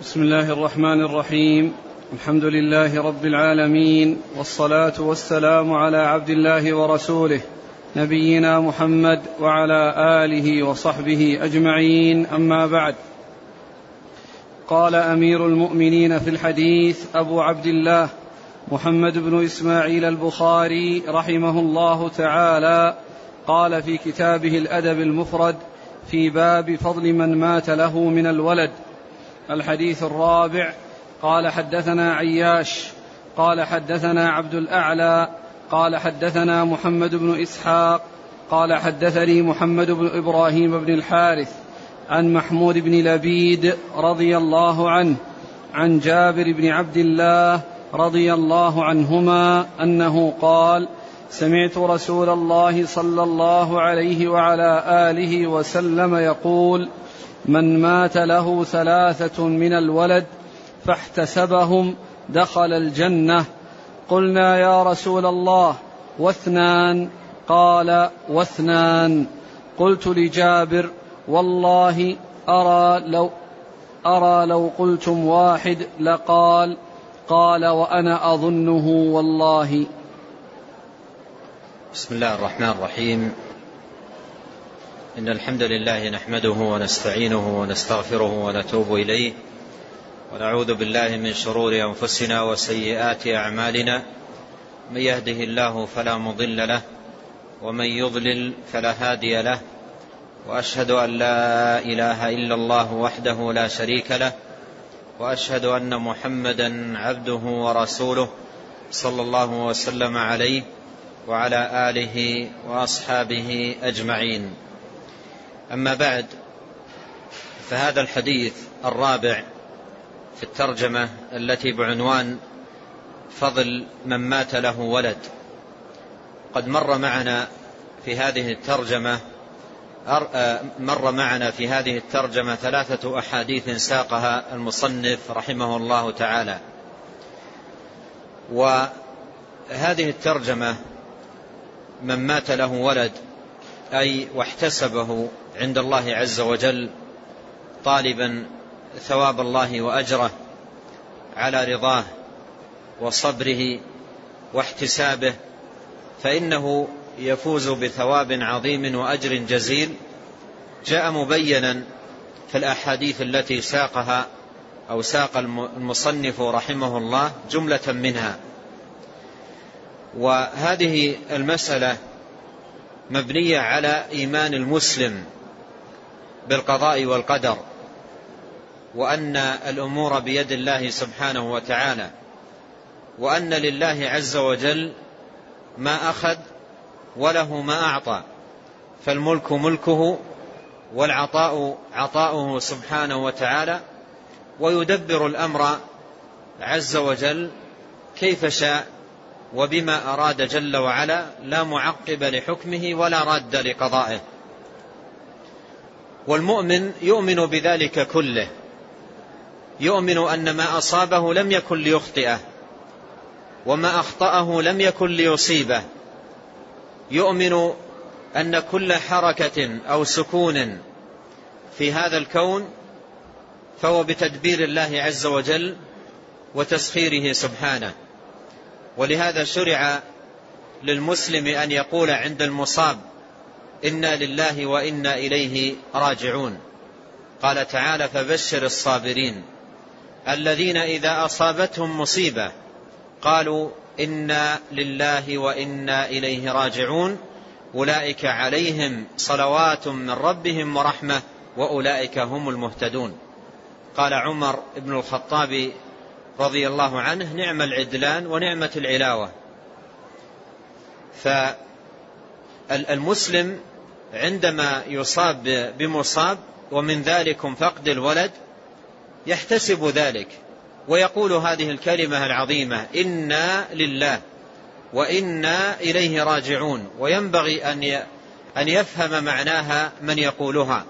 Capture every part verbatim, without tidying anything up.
بسم الله الرحمن الرحيم. الحمد لله رب العالمين، والصلاة والسلام على عبد الله ورسوله نبينا محمد وعلى آله وصحبه أجمعين، أما بعد. قال أمير المؤمنين في الحديث أبو عبد الله محمد بن إسماعيل البخاري رحمه الله تعالى، قال في كتابه الأدب المفرد في باب فضل من مات له من الولد. الحديث الرابع. قال حدثنا عياش قال حدثنا عبد الأعلى قال حدثنا محمد بن إسحاق قال حدثني محمد بن إبراهيم بن الحارث عن محمود بن لبيد رضي الله عنه عن جابر بن عبد الله رضي الله عنهما أنه قال: سمعت رسول الله صلى الله عليه وعلى آله وسلم يقول: من مات له ثلاثة من الولد فاحتسبهم دخل الجنة. قلنا: يا رسول الله واثنان؟ قال: واثنان. قلت لجابر: والله أرى لو, أرى لو قلتم واحد لقال. قال: وأنا أظنه والله. بسم الله الرحمن الرحيم. إن الحمد لله نحمده ونستعينه ونستغفره ونتوب إليه، ونعوذ بالله من شرور أنفسنا وسيئات أعمالنا. من يهده الله فلا مضل له، ومن يضلل فلا هادي له، وأشهد أن لا إله إلا الله وحده لا شريك له، وأشهد أن محمدا عبده ورسوله صلى الله وسلم عليه وعلى آله وأصحابه أجمعين. أما بعد، فهذا الحديث الرابع في الترجمة التي بعنوان فضل من مات له ولد. قد مر معنا في هذه الترجمة مر معنا في هذه الترجمة ثلاثة أحاديث ساقها المصنف رحمه الله تعالى. وهذه الترجمة من مات له ولد أي واحتسبه عند الله عز وجل طالبا ثواب الله وأجره على رضاه وصبره واحتسابه، فإنه يفوز بثواب عظيم وأجر جزيل، جاء مبينا في الأحاديث التي ساقها أو ساق المصنف رحمه الله جملة منها. وهذه المسألة مبنية على إيمان المسلم بالقضاء والقدر، وأن الأمور بيد الله سبحانه وتعالى، وأن لله عز وجل ما أخذ وله ما أعطى، فالملك ملكه والعطاء عطاؤه سبحانه وتعالى، ويدبر الأمر عز وجل كيف شاء وبما أراد جل وعلا، لا معقب لحكمه ولا راد لقضائه. والمؤمن يؤمن بذلك كله، يؤمن أن ما أصابه لم يكن ليخطئه، وما أخطأه لم يكن ليصيبه، يؤمن أن كل حركة أو سكون في هذا الكون فهو بتدبير الله عز وجل وتسخيره سبحانه. ولهذا شرع للمسلم أن يقول عند المصاب: إنا لله وإنا إليه راجعون. قال تعالى: فبشر الصابرين الذين إذا أصابتهم مصيبة قالوا إنا لله وإنا إليه راجعون، أولئك عليهم صلوات من ربهم ورحمة وأولئك هم المهتدون. قال عمر بن الخطاب رضي الله عنه: نعم العدلان ونعمة العلاوة. فالمسلم عندما يصاب بمصاب ومن ذلك فقد الولد يحتسب ذلك ويقول هذه الكلمة العظيمة: إنا لله وإنا إليه راجعون. وينبغي أن يفهم معناها من يقولها.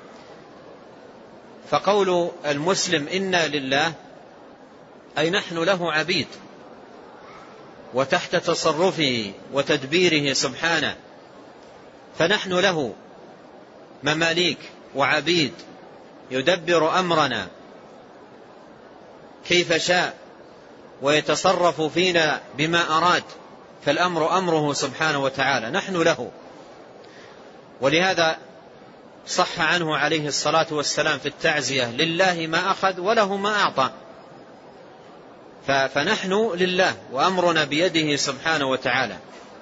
فقول المسلم إنا لله أي نحن له عبيد وتحت تصرفه وتدبيره سبحانه، فنحن له مماليك وعبيد يدبر أمرنا كيف شاء ويتصرف فينا بما أراد، فالأمر أمره سبحانه وتعالى، نحن له. ولهذا صح عنه عليه الصلاة والسلام في التعزية: لله ما أخذ وله ما أعطى. فنحن لله وأمرنا بيده سبحانه وتعالى.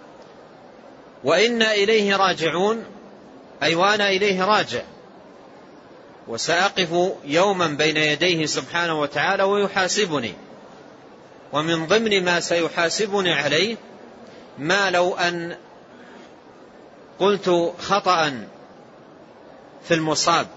وإنا إليه راجعون، أي وأنا إليه راجع، وسأقف يوما بين يديه سبحانه وتعالى ويحاسبني. ومن ضمن ما سيحاسبني عليه ما لو أن قلت خطأ في المصاب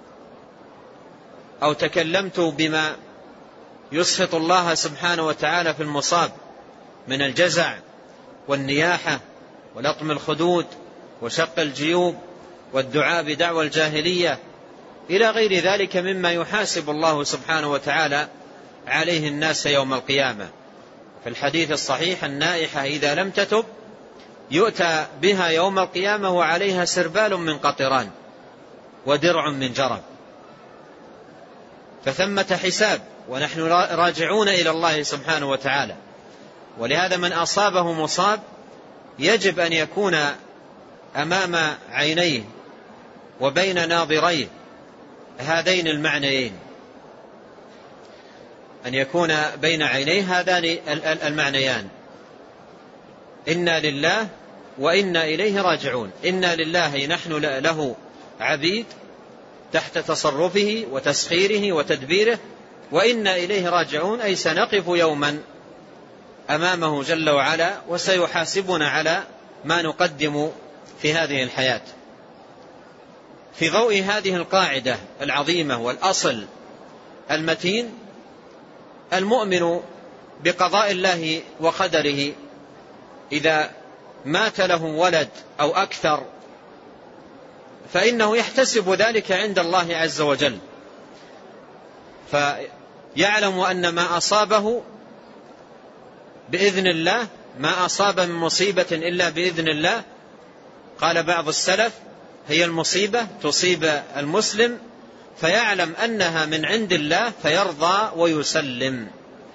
أو تكلمت بما يسخط الله سبحانه وتعالى في المصاب من الجزع والنياحة ولطم الخدود وشق الجيوب والدعاء بدعوى الجاهلية إلى غير ذلك مما يحاسب الله سبحانه وتعالى عليه الناس يوم القيامة. في الحديث الصحيح: النائحة إذا لم تتب يؤتى بها يوم القيامة وعليها سربال من قطران ودرع من جرب. فثمة حساب، ونحن راجعون إلى الله سبحانه وتعالى. ولهذا من أصابه مصاب يجب أن يكون أمام عينيه وبين ناظريه هذين المعنيين، أن يكون بين عينيه هذان المعنيان: إنا لله وإنا إليه راجعون. إنا لله، نحن له عبيد تحت تصرفه وتسخيره وتدبيره، وإنا إليه راجعون، أي سنقف يوما أمامه جل وعلا وسيحاسبنا على ما نقدم في هذه الحياة. في ضوء هذه القاعدة العظيمة والأصل المتين، المؤمن بقضاء الله وقدره إذا مات له ولد أو أكثر فإنه يحتسب ذلك عند الله عز وجل، فيعلم أن ما أصابه بإذن الله، ما أصاب من مصيبة إلا بإذن الله. قال بعض السلف: هي المصيبة تصيب المسلم فيعلم أنها من عند الله فيرضى ويسلم،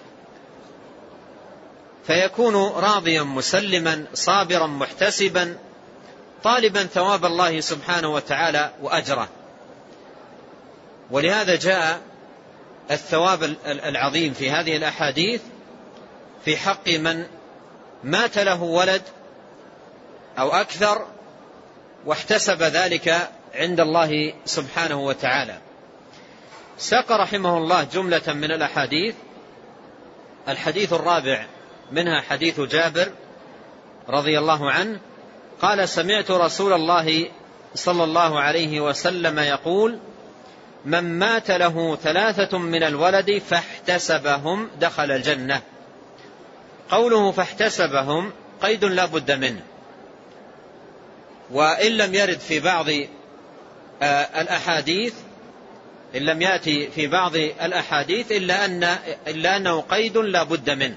فيكون راضيا مسلما صابرا محتسبا طالبا ثواب الله سبحانه وتعالى وأجره. ولهذا جاء الثواب العظيم في هذه الأحاديث في حق من مات له ولد أو أكثر واحتسب ذلك عند الله سبحانه وتعالى. ساق رحمه الله جملة من الأحاديث. الحديث الرابع منها حديث جابر رضي الله عنه قال: سمعت رسول الله صلى الله عليه وسلم يقول: من مات له ثلاثة من الولد فاحتسبهم دخل الجنة. قوله فاحتسبهم قيد لا بد منه، وإن لم يرد في بعض الأحاديث إن لم يأتي في بعض الأحاديث إلا, أن إلا أنه قيد لا بد منه.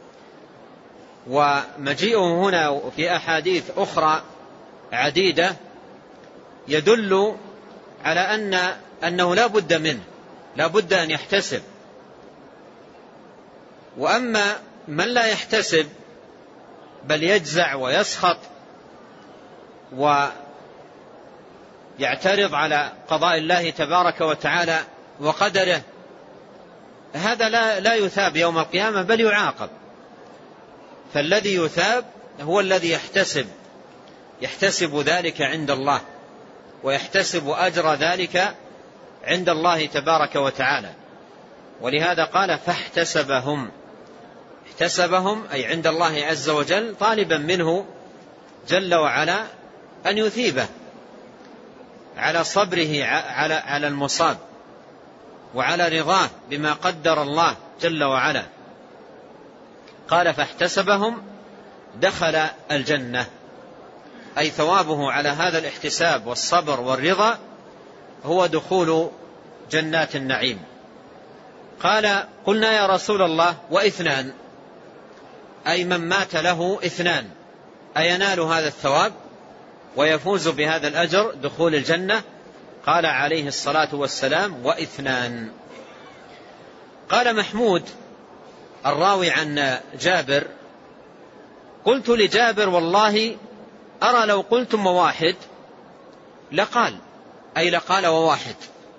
ومجيئه هنا في أحاديث أخرى عديدة يدل على أن أنه لا بد منه، لا بد أن يحتسب. وأما من لا يحتسب بل يجزع ويسخط ويعترض على قضاء الله تبارك وتعالى وقدره، هذا لا, لا يثاب يوم القيامة بل يعاقب. فالذي يثاب هو الذي يحتسب يحتسب ذلك عند الله ويحتسب أجر ذلك عند الله تبارك وتعالى. ولهذا قال فاحتسبهم، احتسبهم أي عند الله عز وجل، طالبا منه جل وعلا أن يثيبه على صبره على على المصاب وعلى رضاه بما قدر الله جل وعلا. قال فاحتسبهم دخل الجنة، أي ثوابه على هذا الاحتساب والصبر والرضا هو دخول جنات النعيم. قال قلنا يا رسول الله واثنان، أي من مات له اثنان أينال هذا الثواب ويفوز بهذا الأجر دخول الجنة؟ قال عليه الصلاة والسلام واثنان. قال محمود الراوي عن جابر: قلت لجابر: والله أرى لو قلتم وواحد لقال، أي لقال وواحد،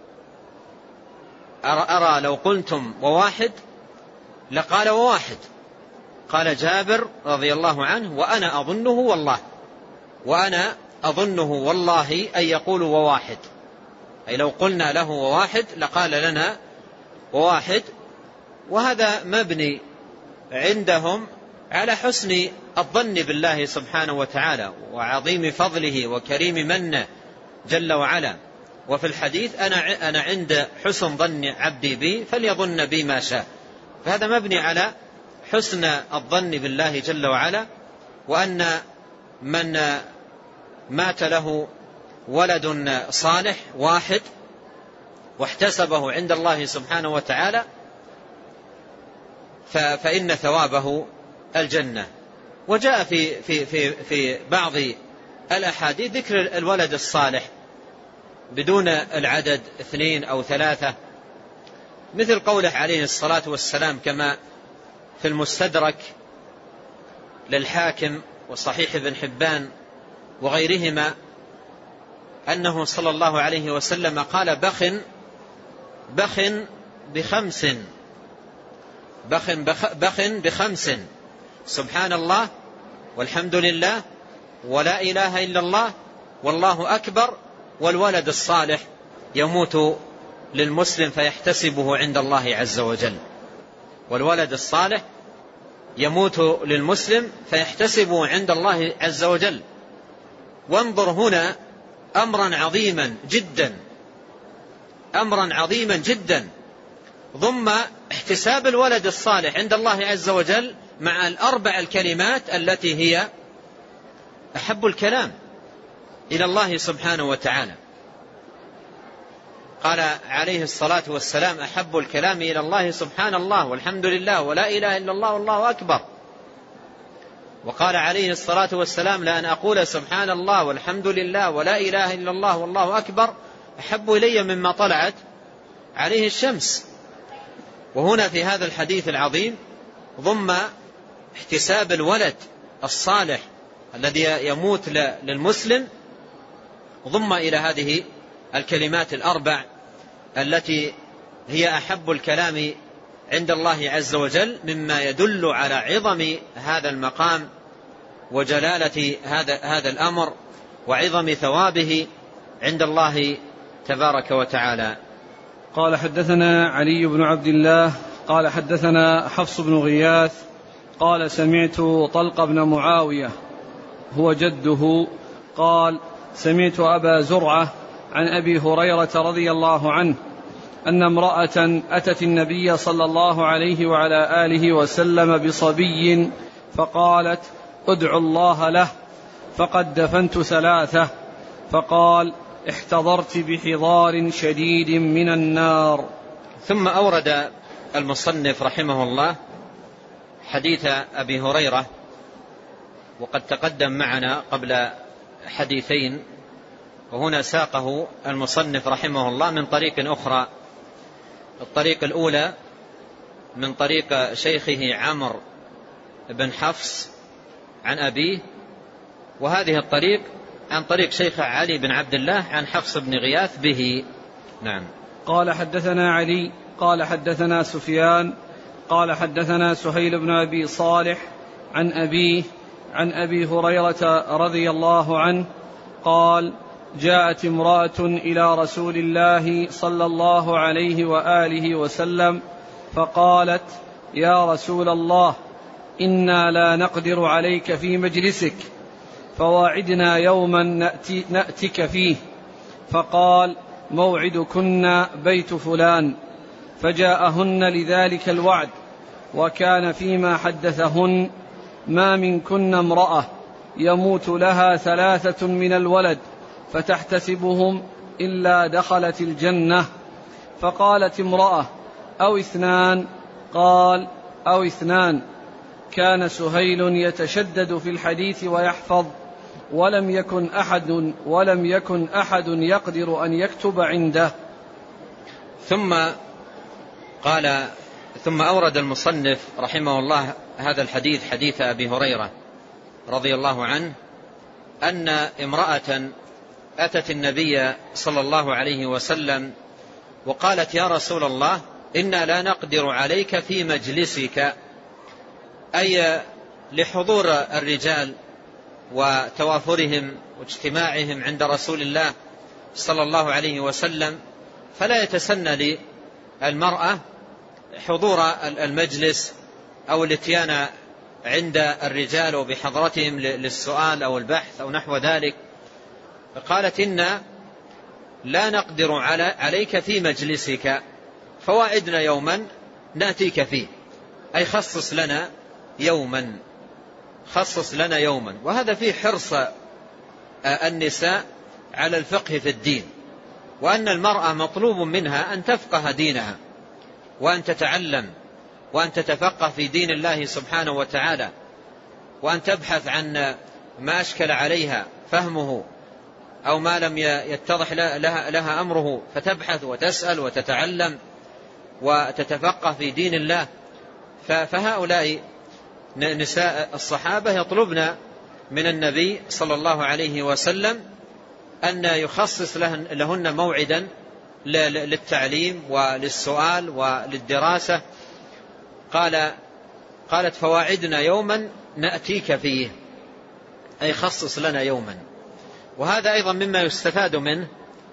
أرى, أرى لو قلتم وواحد لقال وواحد. قال جابر رضي الله عنه: وأنا أظنه والله، وأنا أظنه والله أن يقول وواحد، أي لو قلنا له وواحد لقال لنا وواحد. وهذا مبني عندهم على حسن الظن بالله سبحانه وتعالى وعظيم فضله وكريم منه جل وعلا. وفي الحديث: أنا, أنا عند حسن ظن عبدي بي فليظن بي ما شاء. فهذا مبني على حسن الظن بالله جل وعلا، وأن من مات له ولد صالح واحد واحتسبه عند الله سبحانه وتعالى فإن ثوابه الجنة. وجاء في, في, في, في بعض الأحاديث ذكر الولد الصالح بدون العدد اثنين أو ثلاثة، مثل قوله عليه الصلاة والسلام كما في المستدرك للحاكم وصحيح ابن حبان وغيرهما، أنه صلى الله عليه وسلم قال: بخ بخ بخمس بخ بخ بخمس سبحان الله والحمد لله ولا إله إلا الله والله أكبر، والولد الصالح يموت للمسلم فيحتسبه عند الله عز وجل. والولد الصالح يموت للمسلم فيحتسبه عند الله عز وجل. وانظر هنا أمرا عظيما جدا، أمرا عظيما جدا ضم احتساب الولد الصالح عند الله عز وجل مع الأربع الكلمات التي هي أحب الكلام إلى الله سبحانه وتعالى. قال عليه الصلاة والسلام: أحب الكلام إلى الله سبحان الله والحمد لله ولا إله إلا الله والله أكبر. وقال عليه الصلاة والسلام: لأن أقول سبحان الله والحمد لله ولا إله إلا الله والله أكبر أحب إلي مما طلعت عليه الشمس. وهنا في هذا الحديث العظيم ضم احتساب الولد الصالح الذي يموت للمسلم، ضم إلى هذه الكلمات الأربع التي هي أحب الكلام عند الله عز وجل، مما يدل على عظم هذا المقام وجلالة هذا هذا الأمر وعظم ثوابه عند الله تبارك وتعالى. قال: حدثنا علي بن عبد الله قال حدثنا حفص بن غياث قال: سمعت طلق بن معاوية هو جده قال: سمعت أبا زرعة عن أبي هريرة رضي الله عنه أن امرأة أتت النبي صلى الله عليه وعلى آله وسلم بصبي فقالت: ادعوا الله له فقد دفنت ثلاثة. فقال: احتضرت بحضار شديد من النار. ثم أورد المصنف رحمه الله حديث أبي هريرة، وقد تقدم معنا قبل حديثين، وهنا ساقه المصنف رحمه الله من طريق أخرى. الطريق الأولى من طريق شيخه عمرو بن حفص عن أبيه، وهذه الطريق عن طريق شيخ علي بن عبد الله عن حفص بن غياث به. نعم. قال: حدثنا علي قال حدثنا سفيان قال حدثنا سهيل بن أبي صالح عن أبيه عن أبي هريرة رضي الله عنه قال: جاءت امرأة إلى رسول الله صلى الله عليه وآله وسلم فقالت: يا رسول الله، إنا لا نقدر عليك في مجلسك، فواعدنا يوما نأتي نأتك فيه. فقال: موعدكن بيت فلان. فجاءهن لذلك الوعد، وكان فيما حدثهن: ما منكن امرأة يموت لها ثلاثة من الولد فتحتسبهم إلا دخلت الجنة. فقالت امرأة: أو اثنان؟ قال: أو اثنان. كان سهيل يتشدد في الحديث ويحفظ، ولم يكن أحد ولم يكن أحد يقدر أن يكتب عنده. ثم قال ثم أورد المصنف رحمه الله هذا الحديث، حديث أبي هريرة رضي الله عنه أن امرأة أتت النبي صلى الله عليه وسلم وقالت: يا رسول الله، إنا لا نقدر عليك في مجلسك، أي لحضور الرجال وتوافرهم واجتماعهم عند رسول الله صلى الله عليه وسلم، فلا يتسنى للمرأة حضور المجلس أو الاتيان عند الرجال وبحضرتهم للسؤال أو البحث أو نحو ذلك. قالت: إنا لا نقدر عليك في مجلسك، فواعدنا يوما نأتيك فيه، أي خصص لنا يوما، خصص لنا يوما. وهذا فيه حرص النساء على الفقه في الدين، وأن المرأة مطلوب منها أن تفقه دينها وأن تتعلم وأن تتفقه في دين الله سبحانه وتعالى، وأن تبحث عن ما أشكل عليها فهمه أو ما لم يتضح لها, لها أمره، فتبحث وتسأل وتتعلم وتتفقه في دين الله. فهؤلاء نساء الصحابة يطلبن من النبي صلى الله عليه وسلم أن يخصص لهن موعدا للتعليم وللسؤال وللدراسة. قال قالت: فواعدنا يوما نأتيك فيه، أي خصص لنا يوما. وهذا أيضا مما يستفاد منه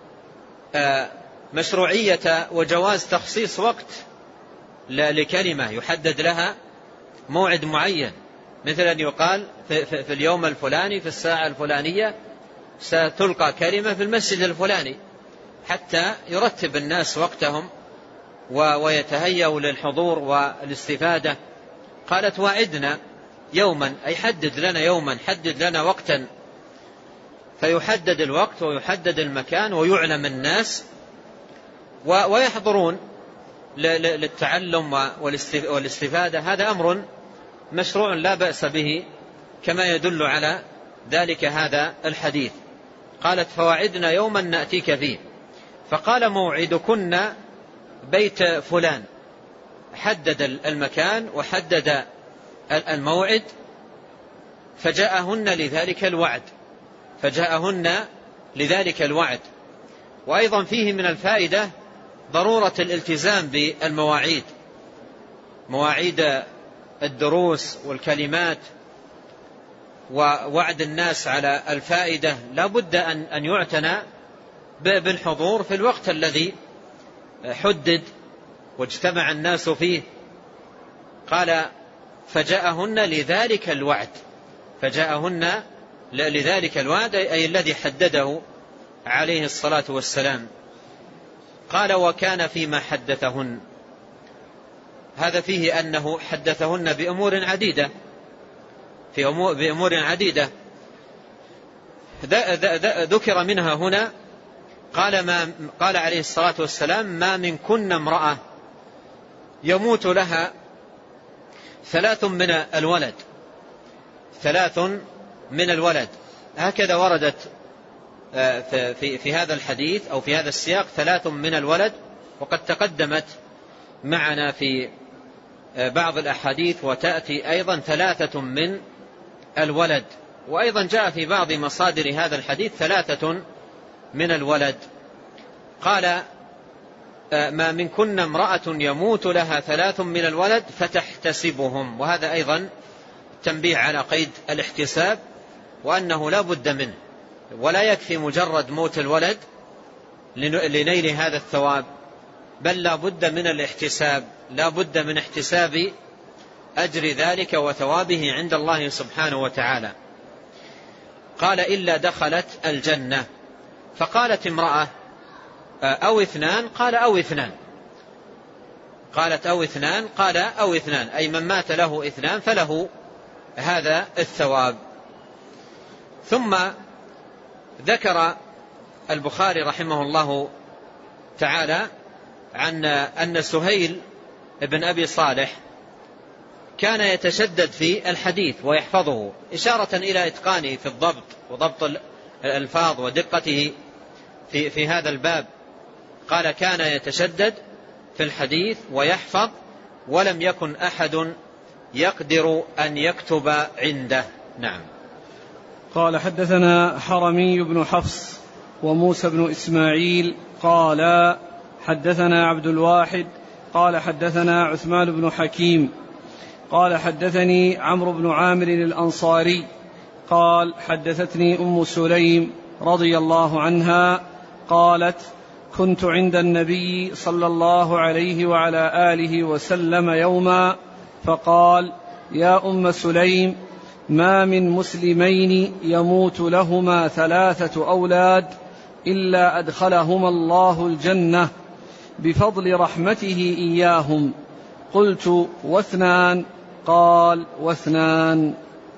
مشروعية وجواز تخصيص وقت لكلمة يحدد لها موعد معين، مثل أن يقال في اليوم الفلاني في الساعة الفلانية ستلقى كلمة في المسجد الفلاني، حتى يرتب الناس وقتهم ويتهيأوا للحضور والاستفادة. قالت: واعدنا يوما، أي حدد لنا يوما، حدد لنا وقتا، فيحدد الوقت ويحدد المكان ويعلم الناس ويحضرون للتعلم والاستفادة. هذا أمر مشروع لا بأس به، كما يدل على ذلك هذا الحديث. قالت: فواعدنا يوما نأتيك فيه. فقال: موعدكن بيت فلان، حدد المكان وحدد الموعد، فجاءهن لذلك الوعد فجاءهن لذلك الوعد. وأيضا فيه من الفائدة ضرورة الالتزام بالمواعيد، مواعيد الدروس والكلمات، ووعد الناس على الفائدة لا بد أن يعتنى بالحضور في الوقت الذي حدد واجتمع الناس فيه. قال: فجاءهن لذلك الوعد، فجاءهن لذلك الوعد، أي الذي حدده عليه الصلاة والسلام. قال: وكان فيما حدثهن، هذا فيه أنه حدثهن بأمور عديدة في أمور بأمور عديدة ذكر منها هنا. قال ما قال عليه الصلاة والسلام: ما منكن امرأة يموت لها ثلاث من الولد، ثلاث من الولد. هكذا وردت في في هذا الحديث أو في هذا السياق ثلاث من الولد، وقد تقدمت معنا في بعض الأحاديث وتأتي أيضا ثلاثة من الولد. وأيضا جاء في بعض مصادر هذا الحديث ثلاثة من الولد. قال: ما منكن امرأة يموت لها ثلاث من الولد فتحتسبهم. وهذا أيضا تنبيه على قيد الاحتساب، وأنه لا بد منه، ولا يكفي مجرد موت الولد لنيل هذا الثواب، بل لا بد من الاحتساب، لا بد من احتساب أجر ذلك وثوابه عند الله سبحانه وتعالى. قال: إلا دخلت الجنة. فقالت امرأة: أو اثنان؟ قال: أو اثنان. قالت: أو اثنان؟ قال: أو اثنان، أي من مات له اثنان فله هذا الثواب. ثم ذكر البخاري رحمه الله تعالى عن أن سهيل ابن أبي صالح كان يتشدد في الحديث ويحفظه، إشارة إلى إتقانه في الضبط وضبط الألفاظ ودقته في, في هذا الباب. قال: كان يتشدد في الحديث ويحفظ ولم يكن أحد يقدر أن يكتب عنده. نعم. قال حدثنا حرمي بن حفص وموسى بن إسماعيل قال حدثنا عبد الواحد قال حدثنا عثمان بن حكيم قال حدثني عمرو بن عامر الأنصاري قال حدثتني أم سليم رضي الله عنها قالت كنت عند النبي صلى الله عليه وعلى آله وسلم يوما فقال يا أم سليم ما من مسلمين يموت لهما ثلاثة أولاد إلا أدخلهما الله الجنة بفضل رحمته إياهم. قلت واثنان؟ قال واثنان.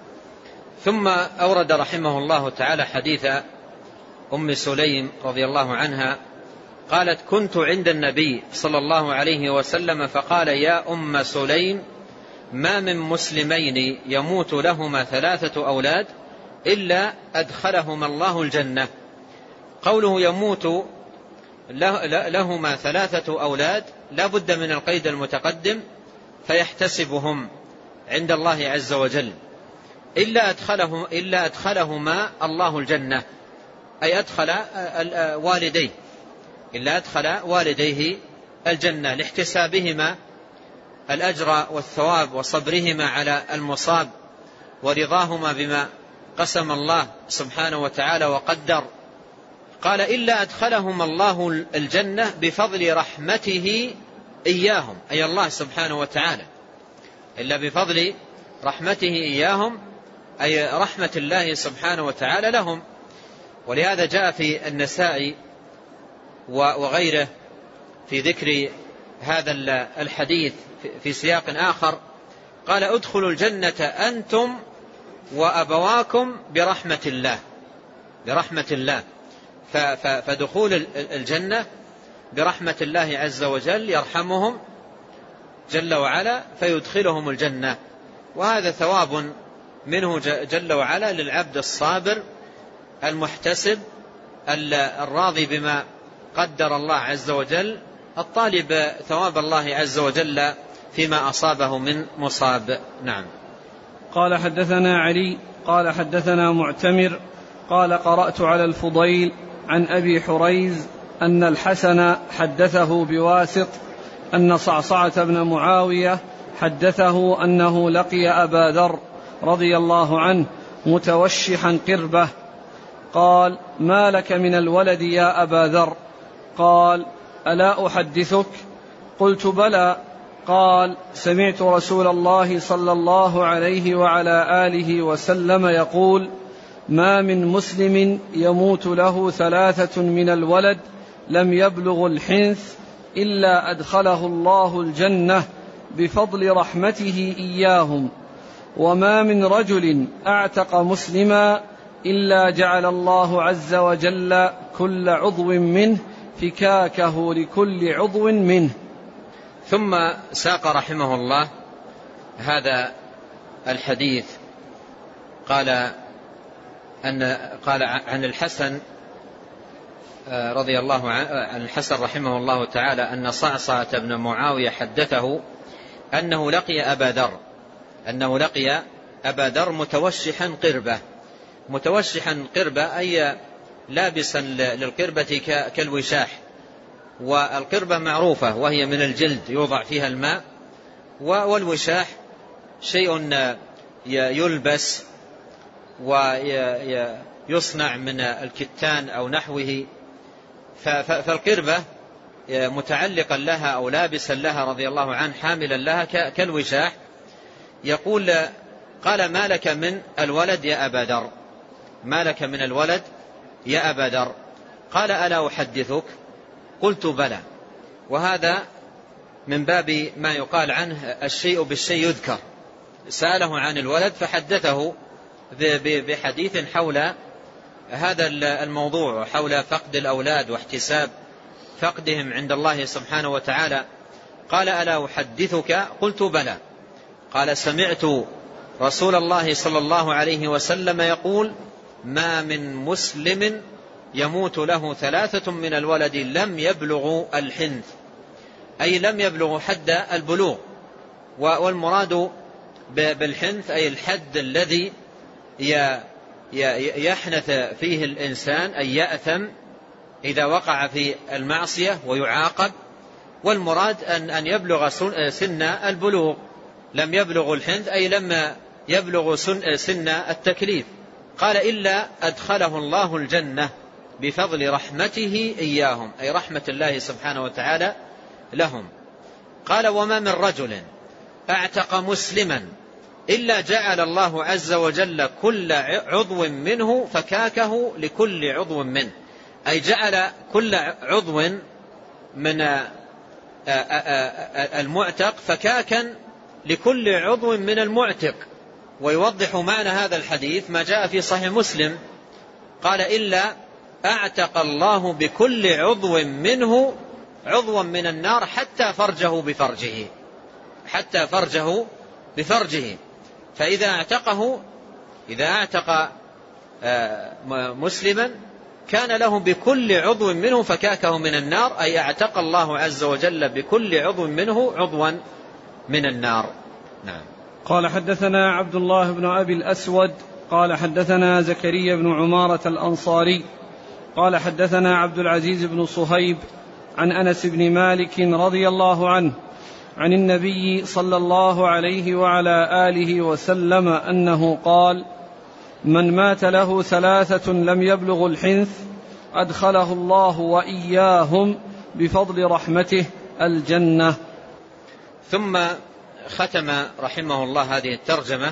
ثم أورد رحمه الله تعالى حديث أم سليم رضي الله عنها قالت كنت عند النبي صلى الله عليه وسلم فقال يا أم سليم ما من مسلمين يموت لهما ثلاثة أولاد إلا أدخلهما الله الجنة. قوله يموت لهما ثلاثة أولاد لا بد من القيد المتقدم فيحتسبهم عند الله عز وجل إلا أدخلهم إلا أدخلهما الله الجنة، أي أدخل والديه إلا أدخل والديه الجنة لاحتسابهما الأجر والثواب وصبرهما على المصاب ورضاهما بما قسم الله سبحانه وتعالى وقدر. قال إلا أدخلهما الله الجنة بفضل رحمته إياهم، أي الله سبحانه وتعالى، إلا بفضل رحمته إياهم أي رحمة الله سبحانه وتعالى لهم. ولهذا جاء في النسائي وغيره في ذكر هذا الحديث في سياق آخر قال ادخلوا الجنة أنتم وأبواكم برحمة الله، برحمة الله. فدخول الجنة برحمة الله عز وجل يرحمهم جل وعلا فيدخلهم الجنة، وهذا ثواب منه جل وعلا للعبد الصابر المحتسب الراضي بما قدر الله عز وجل الطالب ثواب الله عز وجل فيما أصابه من مصاب. نعم. قال حدثنا علي قال حدثنا معتمر قال قرأت على الفضيل عن أبي حريز أن الحسن حدثه بواسط أن صعصعة بن معاوية حدثه أنه لقي أبا ذر رضي الله عنه متوشحا قربة. قال ما لك من الولد يا أبا ذر؟ قال ألا أحدثك؟ قلت بلى. قال سمعت رسول الله صلى الله عليه وعلى آله وسلم يقول ما من مسلم يموت له ثلاثة من الولد لم يبلغ الحنث إلا أدخله الله الجنة بفضل رحمته إياهم، وما من رجل أعتق مسلما إلا جعل الله عز وجل كل عضو منه فكاكه لكل عضو منه. ثم ساق رحمه الله هذا الحديث قال أن قال عن الحسن رضي الله عن الحسن رحمه الله تعالى أن صعصعة بن معاوية حدثه أنه لقي أبا ذر أنه لقي أبا ذر متوشحا قربة. متوشحا قربة أي لابسا للقربة كالوشاح، والقربة معروفة وهي من الجلد يوضع فيها الماء، والوشاح شيء يلبس ويصنع من الكتان أو نحوه. فالقربة متعلقا لها أو لابسا لها رضي الله عنه حاملا لها كالوشاح. يقول قال ما لك من الولد يا أبا ذر؟ ما لك من الولد يا أبا ذر؟ قال ألا أحدثك؟ قلت بلى. وهذا من باب ما يقال عنه الشيء بالشيء يذكر. سأله عن الولد فحدثه بحديث حول هذا الموضوع، حول فقد الأولاد واحتساب فقدهم عند الله سبحانه وتعالى. قال ألا أحدثك؟ قلت بلى. قال سمعت رسول الله صلى الله عليه وسلم يقول ما من مسلم يموت له ثلاثة من الولد لم يبلغوا الحنث، أي لم يبلغوا حد البلوغ، والمراد بالحنث أي الحد الذي يحنث فيه الإنسان أي يأثم إذا وقع في المعصية ويعاقب. والمراد أن أن يبلغ سن البلوغ. لم يبلغ الحنث أي لما يبلغ سن التكليف. قال إلا أدخله الله الجنة بفضل رحمته إياهم أي رحمة الله سبحانه وتعالى لهم. قال وما من رجل اعتق مسلما إلا جعل الله عز وجل كل عضو منه فكاكه لكل عضو منه أي جعل كل عضو من المعتق فكاكا لكل عضو من المعتق. ويوضح معنى هذا الحديث ما جاء في صحيح مسلم قال إلا أعتق الله بكل عضو منه عضوا من النار حتى فرجه بفرجه حتى فرجه بفرجه. فإذا اعتقه إذا اعتق مسلما كان له بكل عضو منه فكاكه من النار أي اعتق الله عز وجل بكل عضو منه عضوا من النار. نعم. قال حدثنا عبد الله بن أبي الأسود قال حدثنا زكريا بن عمارة الأنصاري قال حدثنا عبد العزيز بن صهيب عن أنس بن مالك رضي الله عنه عن النبي صلى الله عليه وعلى آله وسلم أنه قال من مات له ثلاثة لم يبلغ الحنث أدخله الله وإياهم بفضل رحمته الجنة. ثم ختم رحمه الله هذه الترجمة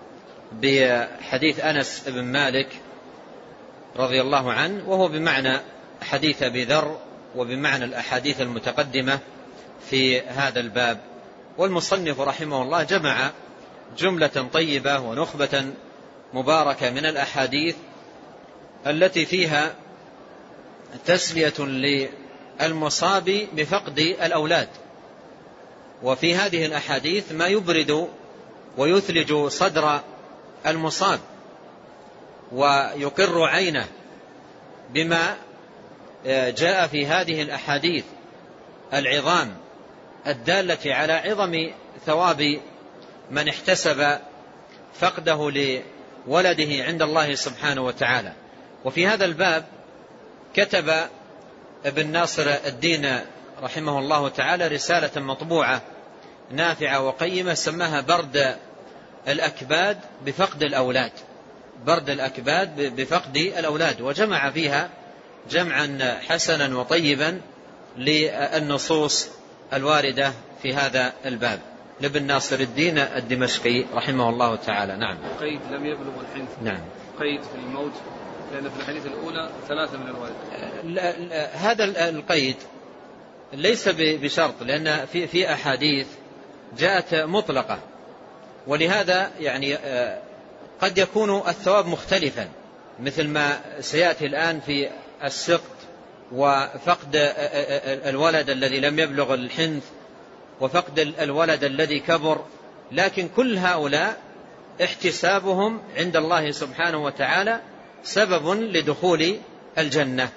بحديث أنس بن مالك رضي الله عنه وهو بمعنى حديث أبي ذر وبمعنى الأحاديث المتقدمة في هذا الباب. والمصنف رحمه الله جمع جملة طيبة ونخبة مباركة من الأحاديث التي فيها تسلية للمصاب بفقد الأولاد. وفي هذه الأحاديث ما يبرد ويثلج صدر المصاب ويقر عينه بما جاء في هذه الأحاديث العظام الدالة على عظم ثواب من احتسب فقده لولده عند الله سبحانه وتعالى. وفي هذا الباب كتب ابن ناصر الدين رحمه الله تعالى رسالة مطبوعة نافعة وقيمة سماها برد الأكباد بفقد الأولاد برد الأكباد بفقد الأولاد وجمع فيها جمعا حسنا وطيبا للنصوص الواردة في هذا الباب لابن ناصر الدين الدمشقي رحمه الله تعالى. نعم. قيد لم يبلغ الحنث. نعم. قيد في الموت لأن في الحديث الأولى ثلاثة من الوالد. هذا القيد ليس بشرط لأن في في أحاديث جاءت مطلقة ولهذا يعني قد يكون الثواب مختلفا مثل ما سيأتي الآن في السقط وفقد الولد الذي لم يبلغ الحنث وفقد الولد الذي كبر. لكن كل هؤلاء احتسابهم عند الله سبحانه وتعالى سبب لدخول الجنة.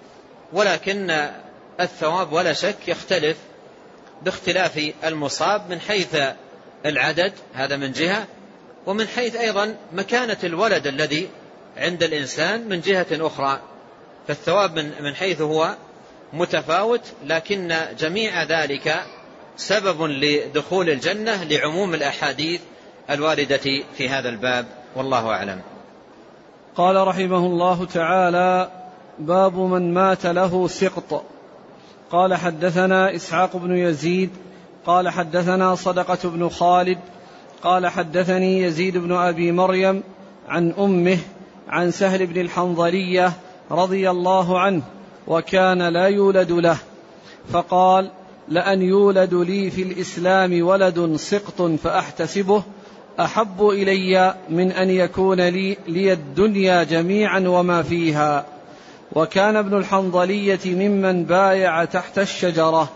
ولكن الثواب ولا شك يختلف باختلاف المصاب من حيث العدد هذا من جهة ومن حيث أيضا مكانة الولد الذي عند الإنسان من جهة أخرى. فالثواب من حيث هو متفاوت لكن جميع ذلك سبب لدخول الجنة لعموم الأحاديث الواردة في هذا الباب والله أعلم. قال رحمه الله تعالى باب من مات له سقط. قال حدثنا إسحاق بن يزيد قال حدثنا صدقة بن خالد قال حدثني يزيد بن أبي مريم عن أمه عن سهل بن الحنظلية رضي الله عنه وكان لا يولد له فقال لأن يولد لي في الإسلام ولد سقط فأحتسبه أحب إلي من أن يكون لي, لي الدنيا جميعا وما فيها. وكان ابن الحنظلية ممن بايع تحت الشجرة.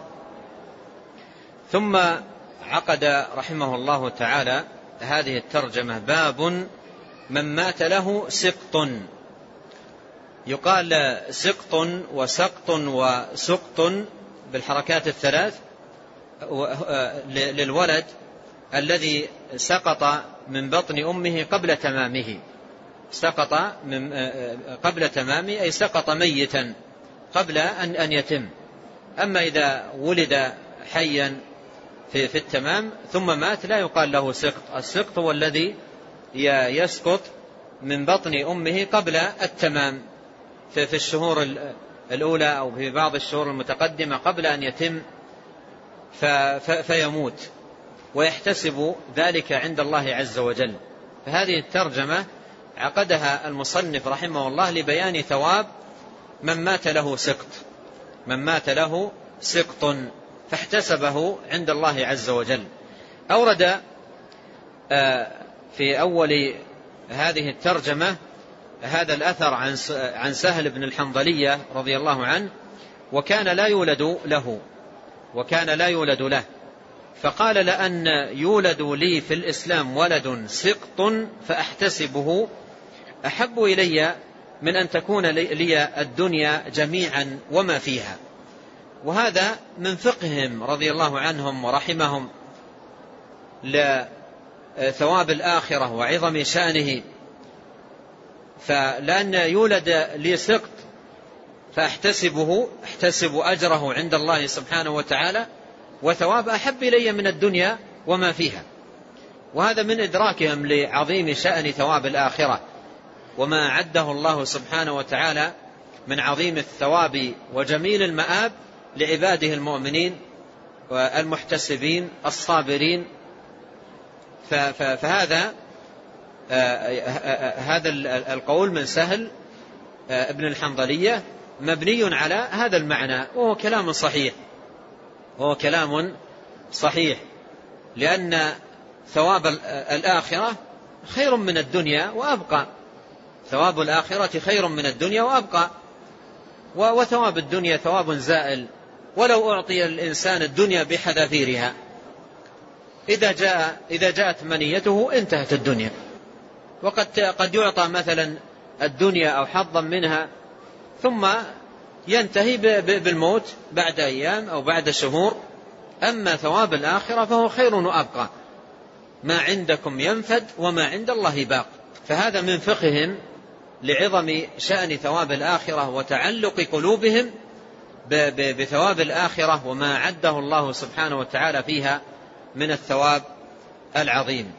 ثم عقد رحمه الله تعالى هذه الترجمة باب من مات له سقط. يقال سقط وسقط وسقط بالحركات الثلاث للولد الذي سقط من بطن أمه قبل تمامه، سقط من قبل تمامه أي سقط ميتا قبل أن أن يتم. أما إذا ولد حيا في, في التمام ثم مات لا يقال له سقط. السقط هو الذي يسقط من بطن أمه قبل التمام في, في الشهور الأولى أو في بعض الشهور المتقدمة قبل أن يتم فيموت، ويحتسب ذلك عند الله عز وجل. فهذه الترجمة عقدها المصنف رحمه الله لبيان ثواب من مات له سقط، من مات له سقط فاحتسبه عند الله عز وجل. أورد في أول هذه الترجمة هذا الأثر عن سهل بن الحنظلية رضي الله عنه، وكان لا يولد له وكان لا يولد له فقال: لأن يولد لي في الإسلام ولد سقط فأحتسبه أحب إلي من أن تكون لي الدنيا جميعا وما فيها. وهذا من فقههم رضي الله عنهم ورحمهم لثواب الآخرة وعظم شأنه. فلأن يولد لي سقط فأحتسبه احتسب أجره عند الله سبحانه وتعالى وثواب أحب إلي من الدنيا وما فيها. وهذا من إدراكهم لعظيم شأن ثواب الآخرة وما أعده الله سبحانه وتعالى من عظيم الثواب وجميل المآب لعباده المؤمنين والمحتسبين الصابرين. فهذا هذا القول من سهل ابن الحنظلية مبني على هذا المعنى، وهو كلام صحيح وهو كلام صحيح لأن ثواب الآخرة خير من الدنيا وأبقى. ثواب الآخرة خير من الدنيا وأبقى، وثواب الدنيا ثواب زائل ولو أعطي الإنسان الدنيا بحذافيرها إذا جاء إذا جاءت منيته انتهت الدنيا. وقد قد يعطى مثلا الدنيا أو حظا منها ثم ينتهي بالموت بعد أيام أو بعد شهور. أما ثواب الآخرة فهو خير وأبقى، ما عندكم ينفد وما عند الله باق. فهذا من فقههم لعظم شأن ثواب الآخرة وتعلق قلوبهم بثواب الآخرة وما عده الله سبحانه وتعالى فيها من الثواب العظيم.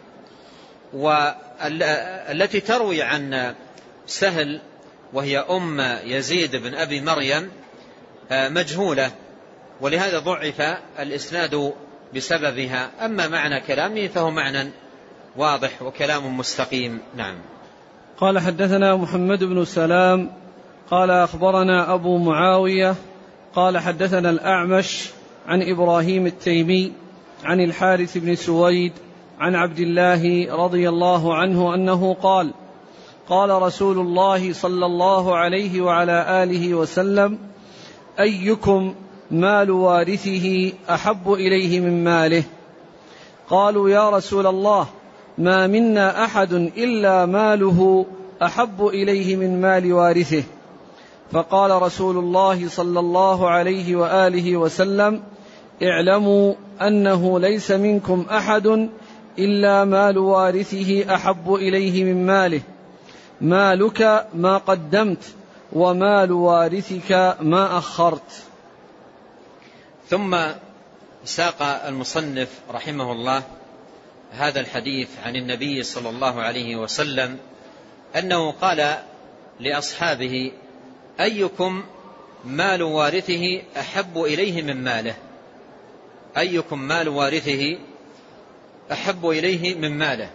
والتي تروي عن سهل وهي أم يزيد بن أبي مريم مجهولة، ولهذا ضعف الإسناد بسببها. أما معنى كلامه فهو معنى واضح وكلام مستقيم. نعم. قال: حدثنا محمد بن سلام قال أخبرنا أبو معاوية قال حدثنا الأعمش عن إبراهيم التيمي عن الحارث بن سويد عن عبد الله رضي الله عنه أنه قال: قال رسول الله صلى الله عليه وعلى آله وسلم: أيكم مال وارثه أحب إليه من ماله؟ قالوا: يا رسول الله، ما منا أحد إلا ماله أحب إليه من مال وارثه. فقال رسول الله صلى الله عليه وآله وسلم: اعلموا أنه ليس منكم أحد إلا مال وارثه أحب إليه من ماله، مالك ما قدمت ومال وارثك ما أخرت. ثم ساق المصنف رحمه الله هذا الحديث عن النبي صلى الله عليه وسلم أنه قال لأصحابه: أيكم مال وارثه أحب إليه من ماله؟ أيكم مال وارثه أحب إليه من ماله.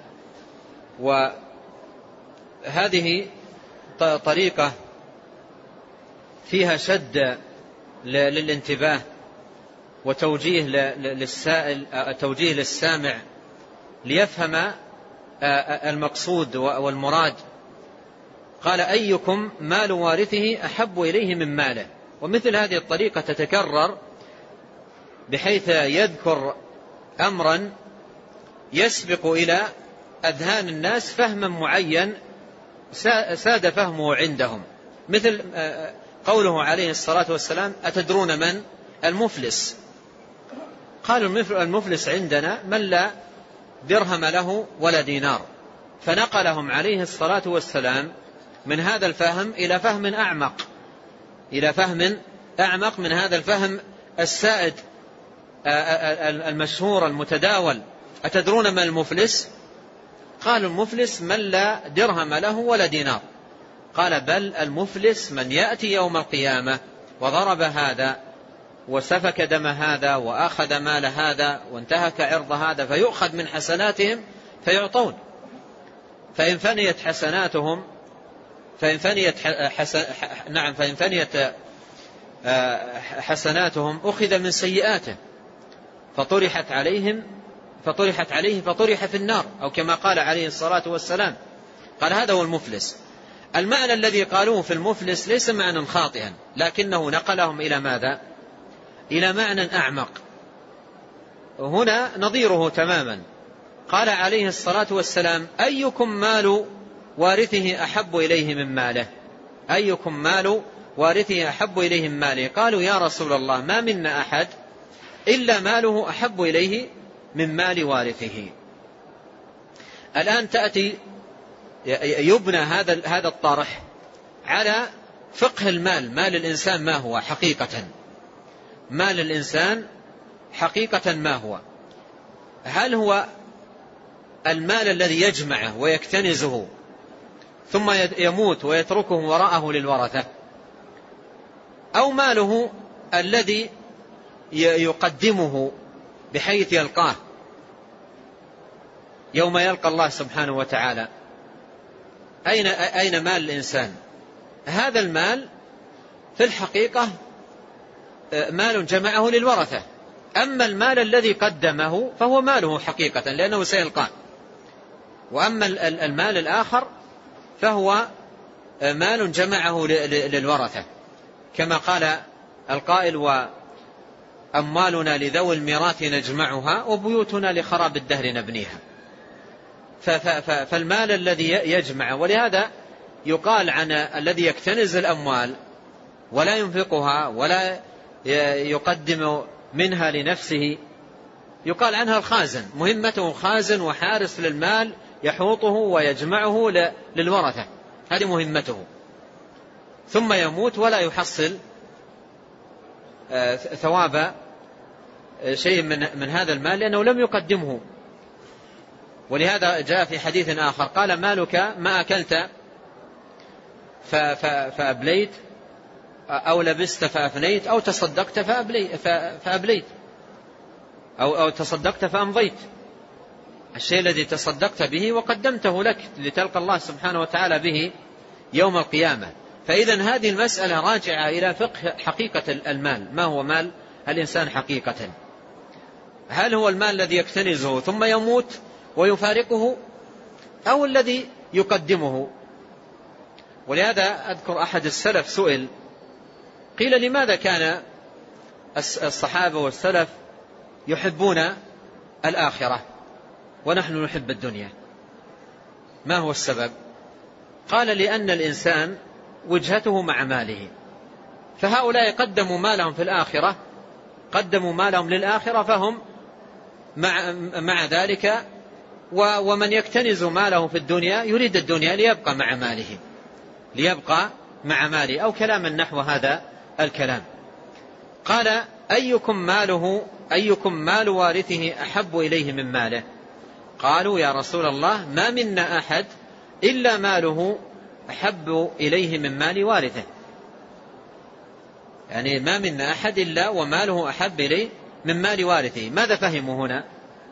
وهذه طريقة فيها شد للانتباه وتوجيه للسائل، توجيه للسامع ليفهم المقصود والمراد. قال: أيكم مال وارثه أحب إليه من ماله. ومثل هذه الطريقة تتكرر بحيث يذكر أمرا يسبق إلى أذهان الناس فهما معين ساد فهمه عندهم، مثل قوله عليه الصلاة والسلام: أتدرون من المفلس؟ قالوا: المفلس عندنا من لا درهم له ولا دينار. فنقلهم عليه الصلاة والسلام من هذا الفهم إلى فهم أعمق، إلى فهم أعمق من هذا الفهم السائد المشهور المتداول. أتدرون ما المفلس؟ قالوا المفلس من لا درهم له ولا دينار. قال بل المفلس من يأتي يوم القيامة وضرب هذا وسفك دم هذا وأخذ مال هذا وانتهك عرض هذا، فيؤخذ من حسناتهم فيعطون، فإن فنيت حسناتهم فإن فنيت حسن نعم فإن فنيت حسناتهم أخذ من سيئاته فطرحت عليهم فطرحت عليه فطرح في النار، أو كما قال عليه الصلاة والسلام. قال هذا هو المفلس. المعنى الذي قالوه في المفلس ليس معنى خاطئا، لكنه نقلهم إلى ماذا؟ إلى معنى أعمق. هنا نظيره تماما. قال عليه الصلاة والسلام أيكم مال وارثه أحب إليه من ماله؟ أيكم مال وارثه أحب إليه من ماله؟ قالوا يا رسول الله ما منا أحد إلا ماله أحب إليه من مال وارثه. الآن تأتي يبنى هذا هذا الطرح على فقه المال. مال الإنسان ما هو حقيقة؟ مال الإنسان حقيقة ما هو؟ هل هو المال الذي يجمعه ويكتنزه ثم يموت ويتركه وراءه للورثة، أو ماله الذي يقدمه بحيث يلقاه يوم يلقى الله سبحانه وتعالى؟ أين أين مال الإنسان؟ هذا المال في الحقيقة مال جمعه للورثة، أما المال الذي قدمه فهو ماله حقيقة لأنه سيلقاه، وأما المال الآخر فهو مال جمعه للورثة، كما قال القائل وأموالنا لذوي الميراث نجمعها وبيوتنا لخراب الدهر نبنيها. فالمال الذي يجمع، ولهذا يقال عن الذي يكتنز الأموال ولا ينفقها ولا يقدم منها لنفسه يقال عنها الخازن، مهمته خازن وحارس للمال يحوطه ويجمعه للورثة، هذه مهمته، ثم يموت ولا يحصل ثواب شيء من هذا المال لأنه لم يقدمه. ولهذا جاء في حديث آخر قال مالك ما أكلت فأبليت أو لبست فأفنيت أو تصدقت فأبليت أو, أو تصدقت فأمضيت. الشيء الذي تصدقت به وقدمته لك لتلقى الله سبحانه وتعالى به يوم القيامة. فإذا هذه المسألة راجعة إلى فقه حقيقة المال. ما هو مال الإنسان حقيقة؟ هل هو المال الذي يكتنزه ثم يموت ويفارقه، أو الذي يقدمه؟ ولهذا أذكر أحد السلف سئل قيل لماذا كان الصحابة والسلف يحبون الآخرة ونحن نحب الدنيا؟ ما هو السبب؟ قال لأن الإنسان وجهته مع ماله، فهؤلاء قدموا مالهم في الآخرة، قدموا مالهم للآخرة، فهم مع, مع ذلك، ومن يكتنز ماله في الدنيا يريد الدنيا ليبقى مع ماله ليبقى مع ماله أو كلاما نحو هذا الكلام. قال أيكم ماله أيكم مال وارثه أحب إليه من ماله؟ قالوا يا رسول الله ما منا أحد إلا ماله أحب إليه من مال وارثه، يعني ما منا أحد إلا وماله أحب إليه من مال وارثه. ماذا فهموا هنا؟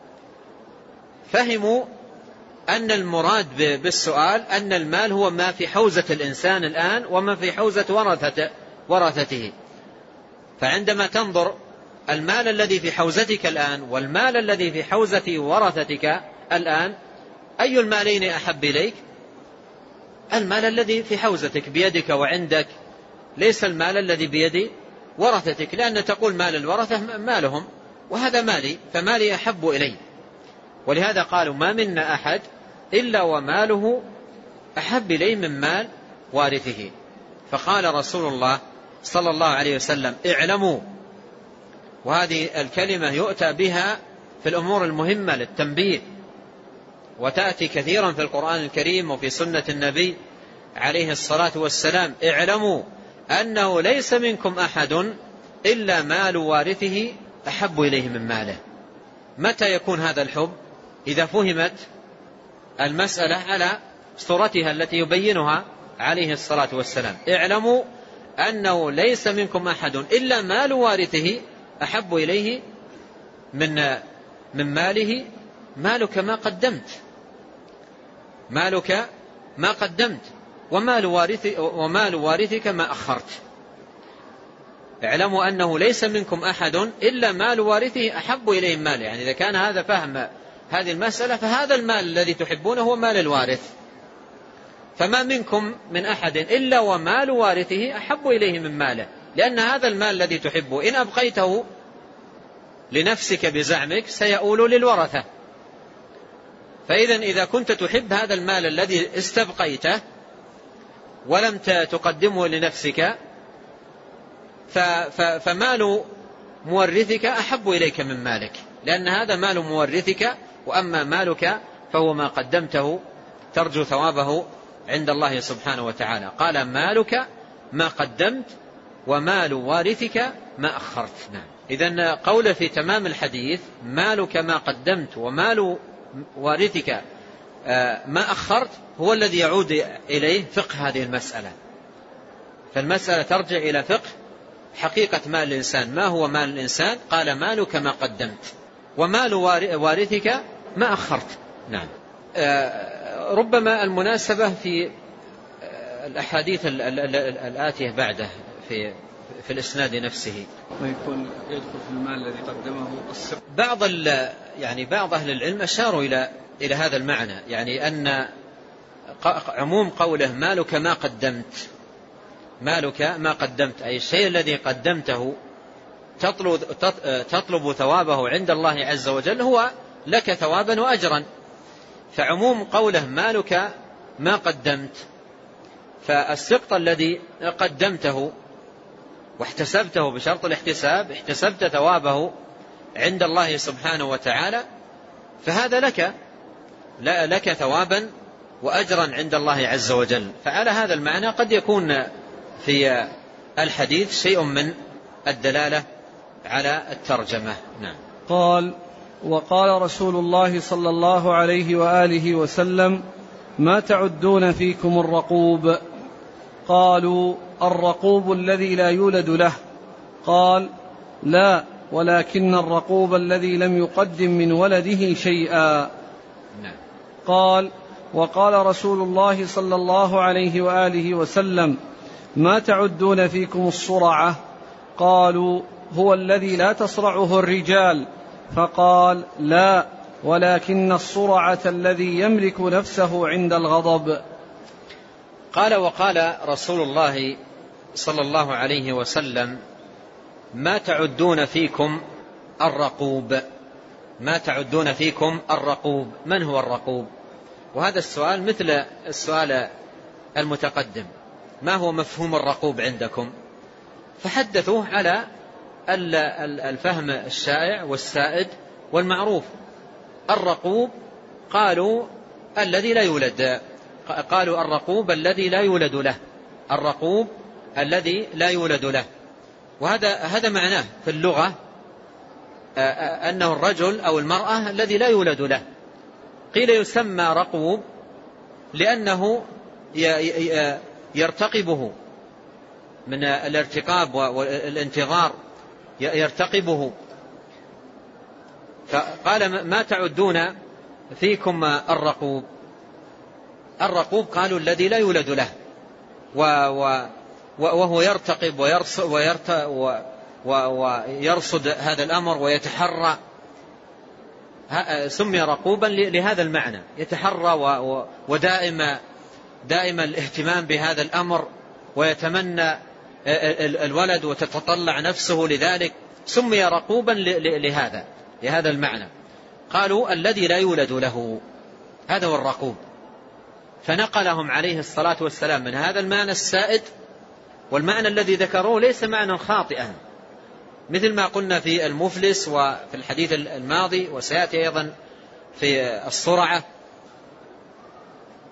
فهموا أن المراد بالسؤال أن المال هو ما في حوزة الإنسان الآن وما في حوزة ورثته ورثته. فعندما تنظر المال الذي في حوزتك الآن والمال الذي في حوزة ورثتك الآن، أي المالين أحب إليك؟ المال الذي في حوزتك بيدك وعندك، ليس المال الذي بيد ورثتك، لأن تقول مال الورثة مالهم وهذا مالي، فمالي أحب إلي. ولهذا قالوا ما منا أحد إلا وماله أحب إليه من مال وارثه. فقال رسول الله صلى الله عليه وسلم اعلموا، وهذه الكلمة يؤتى بها في الأمور المهمة للتنبيه، وتأتي كثيرا في القرآن الكريم وفي سنة النبي عليه الصلاة والسلام: اعلموا أنه ليس منكم أحد إلا مال وارثه أحب إليه من ماله. متى يكون هذا الحب؟ إذا فهمت المسألة على صورتها التي يبينها عليه الصلاة والسلام: اعلموا أنه ليس منكم أحد إلا مال وارثه أحب إليه من من ماله. مالك ما قدمت، مالك ما قدمت ومال وارث ومال وارثك ما أخرت. اعلموا أنه ليس منكم أحد إلا مال وارثه أحب إليه من ماله. يعني إذا كان هذا فهم هذه المسألة فهذا المال الذي تحبونه هو مال الوارث. فما منكم من أحد إلا ومال وارثه أحب إليه من ماله، لأن هذا المال الذي تحبه إن أبقيته لنفسك بزعمك سيؤول للورثة. فإذا إذا كنت تحب هذا المال الذي استبقيته ولم تقدمه لنفسك فمال مورثك أحب إليك من مالك، لأن هذا مال مورثك، وأما مالك فهو ما قدمته ترجو ثوابه عند الله سبحانه وتعالى. قال: مالك ما قدمت ومال وارثك ما أخرت. نعم. إذن قول في تمام الحديث: مالك ما قدمت ومال وارثك ما أخرت، هو الذي يعود إليه فقه هذه المسألة. فالمسألة ترجع إلى فقه حقيقة مال الإنسان. ما هو مال الإنسان؟ قال: مالك ما قدمت ومال وارثك ما أخرت. نعم. ربما المناسبة في الأحاديث الآتية بعده في في الإسناد نفسه ويكون يدخل في المال الذي قدمه السبق. بعض يعني بعض أهل العلم أشاروا إلى إلى هذا المعنى، يعني أن عموم قوله مالك ما قدمت، مالك ما قدمت أي الشيء الذي قدمته تطلب تطلب ثوابه عند الله عز وجل هو لك ثوابا وأجرا. فعموم قوله مالك ما قدمت، فالسقط الذي قدمته واحتسبته بشرط الاحتساب، احتسبت ثوابه عند الله سبحانه وتعالى، فهذا لك لا لك ثوابا وأجرا عند الله عز وجل. فعلى هذا المعنى قد يكون في الحديث شيء من الدلالة على الترجمة. نعم. قال: وقال رسول الله صلى الله عليه وآله وسلم: ما تعدون فيكم الرقوب؟ قالوا: الرقوب الذي لا يولد له. قال: لا، ولكن الرقوب الذي لم يقدم من ولده شيئا. نعم. قال: وقال رسول الله صلى الله عليه وآله وسلم: ما تعدون فيكم الصرعة؟ قالوا: هو الذي لا تصرعه الرجال. فقال: لا، ولكن الصرعة الذي يملك نفسه عند الغضب. قال: وقال رسول الله صلى الله عليه وسلم: ما تعدون فيكم الرقوب؟ ما تعدون فيكم الرقوب؟ من هو الرقوب؟ وهذا السؤال مثل السؤال المتقدم: ما هو مفهوم الرقوب عندكم؟ فحدثوه على الفهم الشائع والسائد والمعروف. الرقوب قالوا الذي لا يولد، قالوا الرقوب الذي لا يولد له، الرقوب الذي لا يولد له. وهذا هذا معناه في اللغة أنه الرجل أو المرأة الذي لا يولد له. قيل يسمى رقوب لأنه يرتقبه من الارتقاب والانتظار، يرتقبه. فقال: ما تعدون فيكم الرقوب؟ الرقوب قالوا الذي لا يولد له، وهو يرتقب ويرصد هذا الأمر ويتحرى، سمي رقوبا لهذا المعنى، يتحرى ودائما دائما الاهتمام بهذا الأمر ويتمنى الولد وتتطلع نفسه لذلك، سمي رقوبا لهذا لهذا المعنى. قالوا الذي لا يولد له، هذا هو الرقوب. فنقلهم عليه الصلاة والسلام من هذا المعنى السائد، والمعنى الذي ذكروه ليس معنى خاطئا، مثل ما قلنا في المفلس وفي الحديث الماضي وسيأتي أيضا في الصرعة،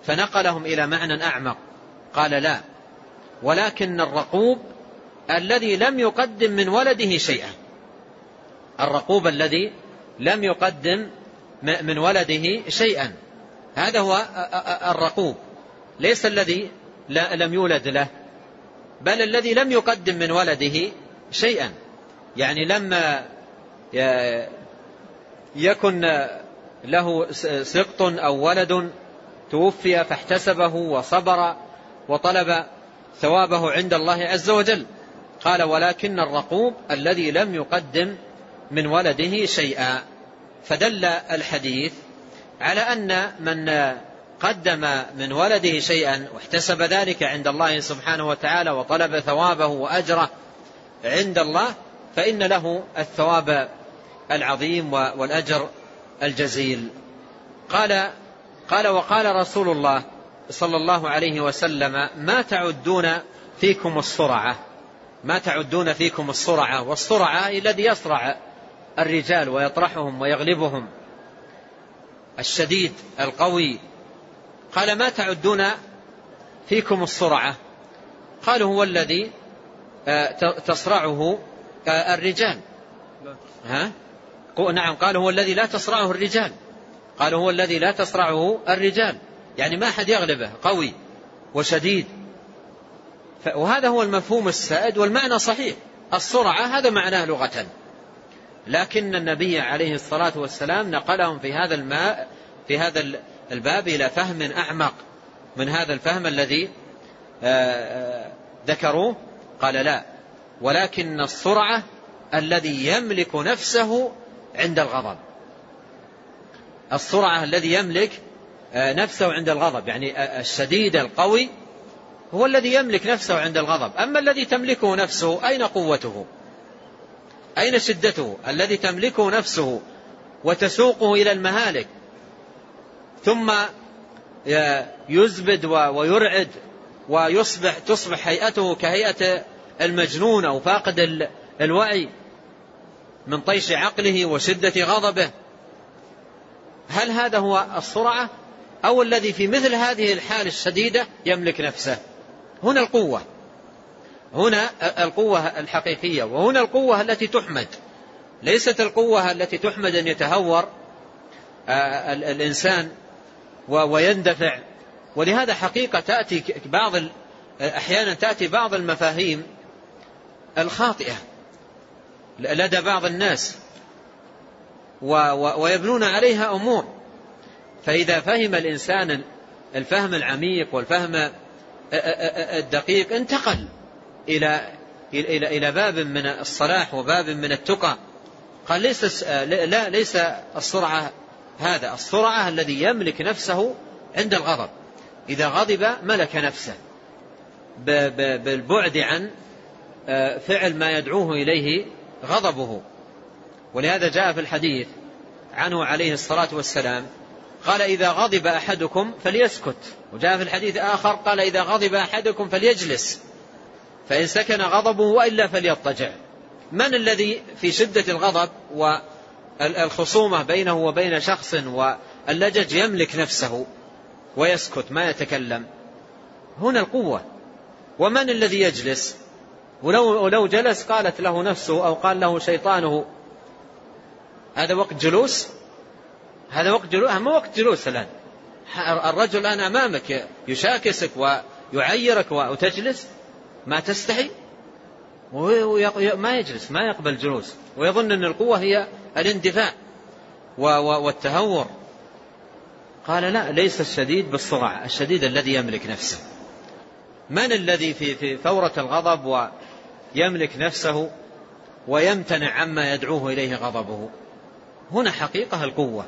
فنقلهم إلى معنى أعمق. قال لا، ولكن الرقوب الذي لم يقدم من ولده شيئا. الرقوب الذي لم يقدم من ولده شيئا، هذا هو الرقوب، ليس الذي لم يولد له، بل الذي لم يقدم من ولده شيئا. يعني لما يكن له سقط أو ولد توفي فاحتسبه وصبر وطلب ثوابه عند الله عز وجل، قال ولكن الرقوب الذي لم يقدم من ولده شيئا. فدل الحديث على أن من قدم من ولده شيئا واحتسب ذلك عند الله سبحانه وتعالى وطلب ثوابه وأجره عند الله فإن له الثواب العظيم والأجر الجزيل. قال قال وقال رسول الله صلى الله عليه وسلم ما تعدون فيكم الصرعة، ما تعدون فيكم الصرعة، والصرعة الذي يصرع الرجال ويطرحهم ويغلبهم، الشديد القوي. قال ما تعدون فيكم الصرعة؟ قالوا هو الذي تصرعه الرجال. ها؟ نعم، قالوا هو الذي لا تصرعه الرجال، قالوا هو الذي لا تصرعه الرجال، يعني ما أحد يغلبه، قوي وشديد. وهذا هو المفهوم السائد والمعنى صحيح. الصرعة هذا معناه لغة، لكن النبي عليه الصلاة والسلام نقلهم في هذا الماء في هذا الباب إلى فهم أعمق من هذا الفهم الذي ذكروه. قال لا، ولكن الصرعة الذي يملك نفسه عند الغضب. الصرعة الذي يملك نفسه عند الغضب، يعني الشديد القوي هو الذي يملك نفسه عند الغضب. أما الذي تملكه نفسه أين قوته؟ أين شدته؟ الذي تملكه نفسه وتسوقه إلى المهالك ثم يزبد ويرعد ويصبح تصبح هيئته كهيئة المجنون أو فاقد الوعي من طيش عقله وشدة غضبه. هل هذا هو الصرعة أو الذي في مثل هذه الحال الشديدة يملك نفسه؟ هنا القوة، هنا القوة الحقيقية، وهنا القوة التي تحمد، ليست القوة التي تحمد أن يتهور الإنسان ويندفع. ولهذا حقيقة تأتي بعض أحيانا تأتي بعض المفاهيم الخاطئة لدى بعض الناس ويبنون عليها أمور، فإذا فهم الإنسان الفهم العميق والفهم الدقيق انتقل إلى إلى إلى باب من الصلاح وباب من التقى. قال ليس لا ليس السرعة هذا، السرعة الذي يملك نفسه عند الغضب، إذا غضب ملك نفسه بالبعد عن فعل ما يدعوه إليه غضبه. ولهذا جاء في الحديث عنه عليه الصلاة والسلام قال إذا غضب أحدكم فليسكت، وجاء في الحديث آخر قال إذا غضب أحدكم فليجلس فإن سكن غضبه وإلا فليضطجع. من الذي في شدة الغضب والخصومة بينه وبين شخص واللجج يملك نفسه ويسكت ما يتكلم؟ هنا القوة. ومن الذي يجلس ولو, ولو جلس قالت له نفسه أو قال له شيطانه هذا وقت جلوس؟ هذا وقت جلوس؟ ما وقت جلوس الآن. الرجل الآن أمامك يشاكسك ويعيرك وتجلس، ما تستحي؟ ما يجلس، ما يقبل جلوس، ويظن أن القوة هي الاندفاع والتهور. قال لا، ليس الشديد بالصرع، الشديد الذي يملك نفسه. من الذي في ثورة الغضب ويملك نفسه ويمتنع عما يدعوه إليه غضبه؟ هنا حقيقة القوة،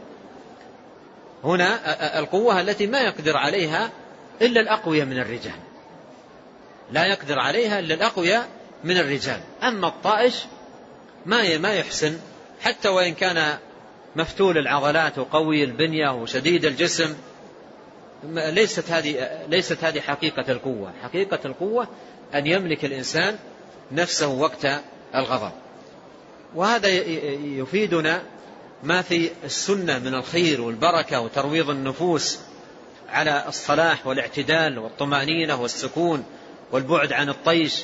هنا القوة التي ما يقدر عليها إلا الأقوياء من الرجال، لا يقدر عليها إلا الأقوياء من الرجال. أما الطائش ما ما يحسن، حتى وإن كان مفتول العضلات وقوي البنية وشديد الجسم، ليست هذه ليست هذه حقيقة القوة. حقيقة القوة أن يملك الإنسان نفسه وقت الغضب. وهذا يفيدنا ما في السنة من الخير والبركة وترويض النفوس على الصلاح والاعتدال والطمأنينة والسكون والبعد عن الطيش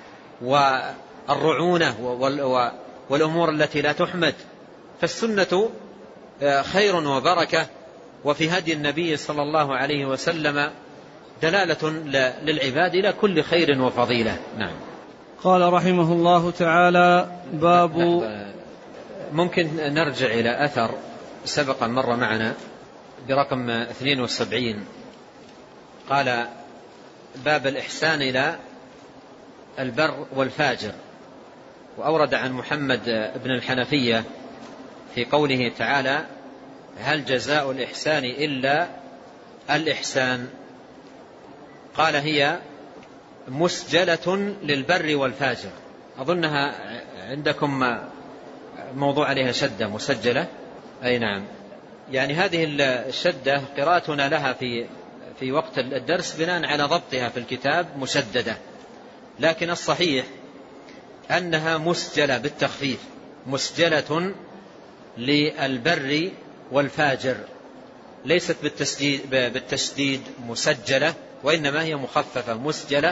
والرعونة والأمور التي لا تحمد. فالسنة خير وبركة، وفي هدي النبي صلى الله عليه وسلم دلالة للعباد إلى كل خير وفضيلة. نعم. قال رحمه الله تعالى: باب. ممكن نرجع إلى أثر سبق مرة معنا برقم اثنين وسبعين، قال: باب الإحسان إلى البر والفاجر. وأورد عن محمد بن الحنفية في قوله تعالى: هل جزاء الإحسان إلا الإحسان؟ قال: هي مسجلة للبر والفاجر. أظنها عندكم موضوع عليها شدة مسجلة. أي نعم، يعني هذه الشدة قراءتنا لها في في وقت الدرس بناء على ضبطها في الكتاب مشددة، لكن الصحيح أنها مسجلة بالتخفيف، مسجلة للبر والفاجر، ليست بالتشديد, بالتشديد مسجلة، وإنما هي مخففة مسجلة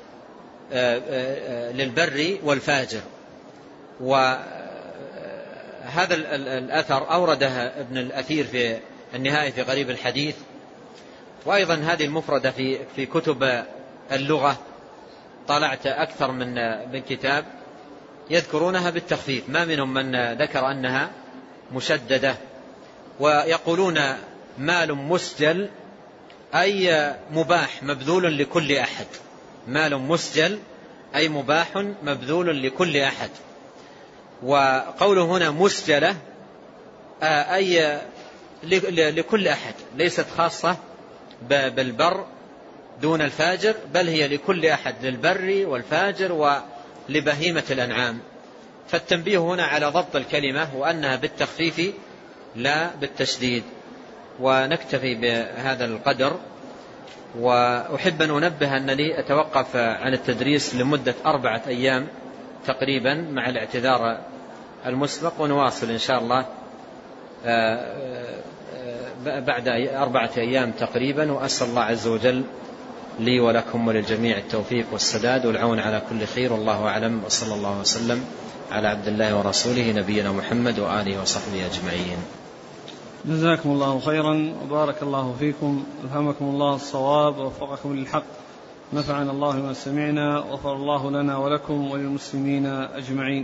للبر والفاجر. وهذا الأثر أورده ابن الأثير في النهاية في غريب الحديث، وأيضا هذه المفردة في في كتب اللغة. طلعت أكثر من من كتاب يذكرونها بالتخفيف، ما منهم من ذكر أنها مشددة. ويقولون مال مسجل أي مباح مبذول لكل أحد، مال مسجل أي مباح مبذول لكل أحد. وقوله هنا مسجلة أي لكل أحد، ليست خاصة بالبر دون الفاجر، بل هي لكل أحد، للبر والفاجر ولبهيمة الأنعام. فالتنبيه هنا على ضبط الكلمة وأنها بالتخفيف لا بالتشديد. ونكتفي بهذا القدر. وأحب أن أنبه أنني أتوقف عن التدريس لمدة أربعة أيام تقريبا مع الاعتذار المسبق، ونواصل إن شاء الله بعد أربعة أيام تقريبا. وأسأل الله عز وجل لي ولكم وللجميع التوفيق والسداد والعون على كل خير، والله أعلم، وصلى الله وسلم على عبد الله ورسوله نبينا محمد وآله وصحبه أجمعين. جزاكم الله خيرا وبارك الله فيكم، ألهمكم الله الصواب ووفقكم للحق، نفعنا الله بما سمعنا، وغفر الله لنا ولكم وللمسلمين أجمعين.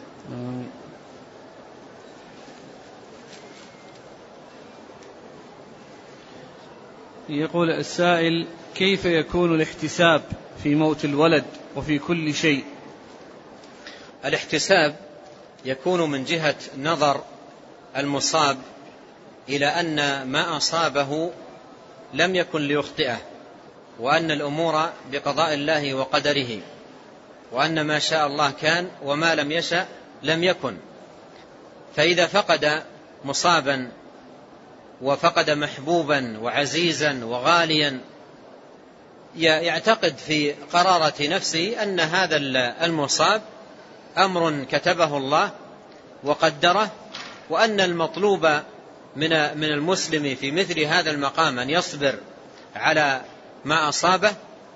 يقول السائل: كيف يكون الاحتساب في موت الولد وفي كل شيء؟ الاحتساب يكون من جهة نظر المصاب إلى أن ما أصابه لم يكن ليخطئه، وأن الأمور بقضاء الله وقدره، وأن ما شاء الله كان وما لم يشأ لم يكن. فإذا فقد مصابا وفقد محبوبا وعزيزا وغاليا، يعتقد في قرارة نفسه أن هذا المصاب أمر كتبه الله وقدره، وأن المطلوب من من المسلم في مثل هذا المقام أن يصبر على ما أصابه،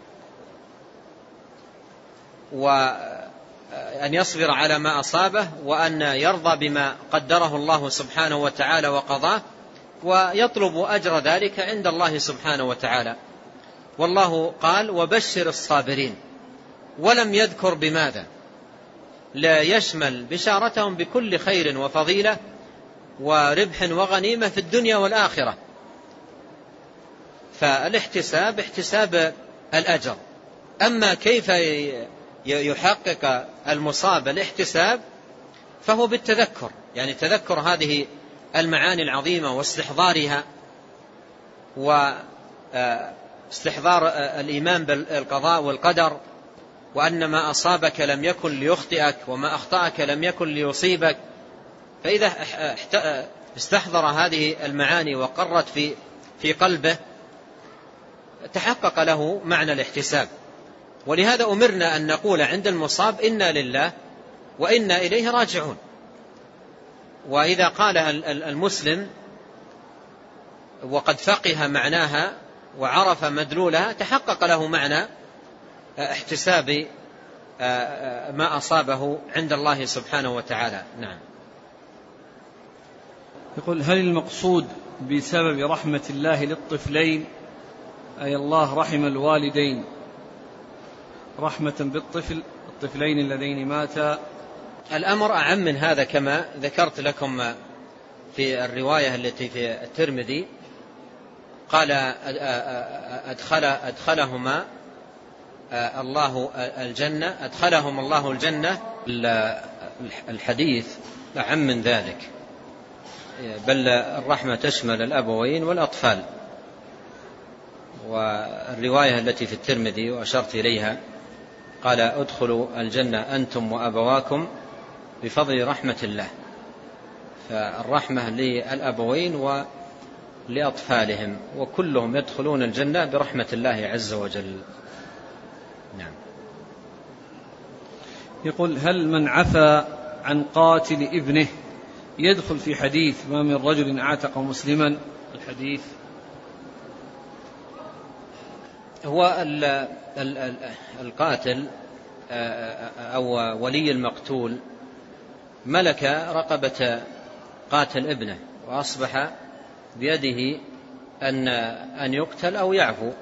وأن يصبر على ما أصابه وأن يرضى بما قدره الله سبحانه وتعالى وقضاه، ويطلب أجر ذلك عند الله سبحانه وتعالى. والله قال: وبشر الصابرين، ولم يذكر بماذا، لا يشمل بشارتهم بكل خير وفضيلة وربح وغنيمة في الدنيا والآخرة. فالاحتساب احتساب الأجر. أما كيف يحقق المصاب الاحتساب فهو بالتذكر، يعني تذكر هذه المعاني العظيمة واستحضارها، واستحضار الإيمان بالقضاء والقدر، وأن ما أصابك لم يكن ليخطئك وما أخطأك لم يكن ليصيبك. فإذا استحضر هذه المعاني وقرت في في قلبه تحقق له معنى الاحتساب. ولهذا أمرنا أن نقول عند المصاب: إنا لله وإنا إليه راجعون. وإذا قالها المسلم وقد فقه معناها وعرف مدلولها تحقق له معنى احتساب ما أصابه عند الله سبحانه وتعالى. نعم. يقول: هل المقصود بسبب رحمة الله للطفلين أي الله رحم الوالدين رحمة بالطفل الطفلين اللذين ماتا؟ الأمر أعم من هذا كما ذكرت لكم في الرواية التي في الترمذي، قال أدخل أدخلهما الله الجنة أدخلهم الله الجنة. الحديث أعم من ذلك، بل الرحمة تشمل الأبوين والأطفال. والرواية التي في الترمذي وأشرت إليها قال: ادخلوا الجنة أنتم وأبواكم بفضل رحمة الله. فالرحمة للأبوين ولأطفالهم، وكلهم يدخلون الجنة برحمة الله عز وجل. نعم. يقول: هل من عفى عن قاتل ابنه يدخل في حديث ما من رجل اعتق مسلما؟ الحديث هو القاتل أو ولي المقتول ملك رقبة قاتل ابنه، وأصبح بيده أن أن يقتل أو يعفو،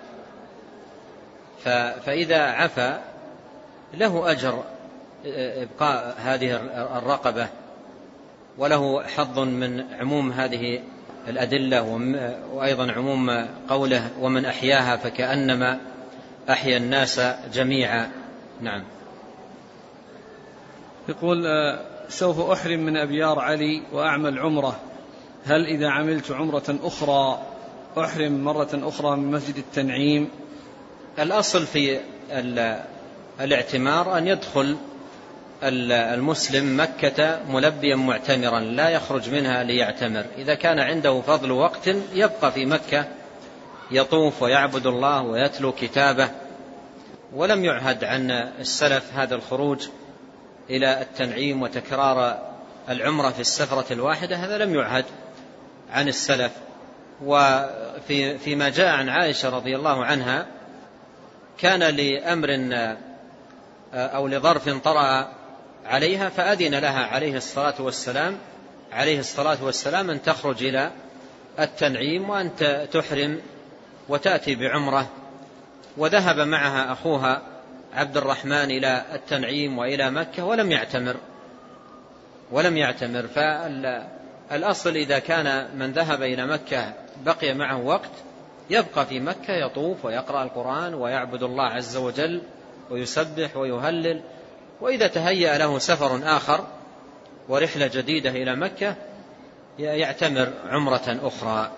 فإذا عفى له أجر إبقاء هذه الرقبة، وله حظ من عموم هذه الأدلة، وأيضا عموم قوله: ومن أحياها فكأنما أحيا الناس جميعا. نعم. يقول: سوف أحرم من أبيار علي وأعمل عمرة، هل إذا عملت عمرة أخرى أحرم مرة أخرى من مسجد التنعيم؟ الأصل في الاعتمار أن يدخل المسلم مكة ملبيا معتمرا، لا يخرج منها ليعتمر. إذا كان عنده فضل وقت يبقى في مكة يطوف ويعبد الله ويتلو كتابه. ولم يعهد عن السلف هذا الخروج إلى التنعيم وتكرار العمرة في السفرة الواحدة، هذا لم يعهد عن السلف. وفي فيما جاء عن عائشة رضي الله عنها، كان لأمر أو لظرف طرأ عليها فأذن لها عليه الصلاة والسلام عليه الصلاة والسلام أن تخرج إلى التنعيم وأن تحرم وتأتي بعمرة، وذهب معها أخوها عبد الرحمن إلى التنعيم وإلى مكة ولم يعتمر ولم يعتمر فالأصل إذا كان من ذهب إلى مكة بقي معه وقت يبقى في مكة يطوف ويقرأ القرآن ويعبد الله عز وجل ويسبح ويهلل. وإذا تهيأ له سفر آخر ورحلة جديدة إلى مكة يعتمر عمرة أخرى.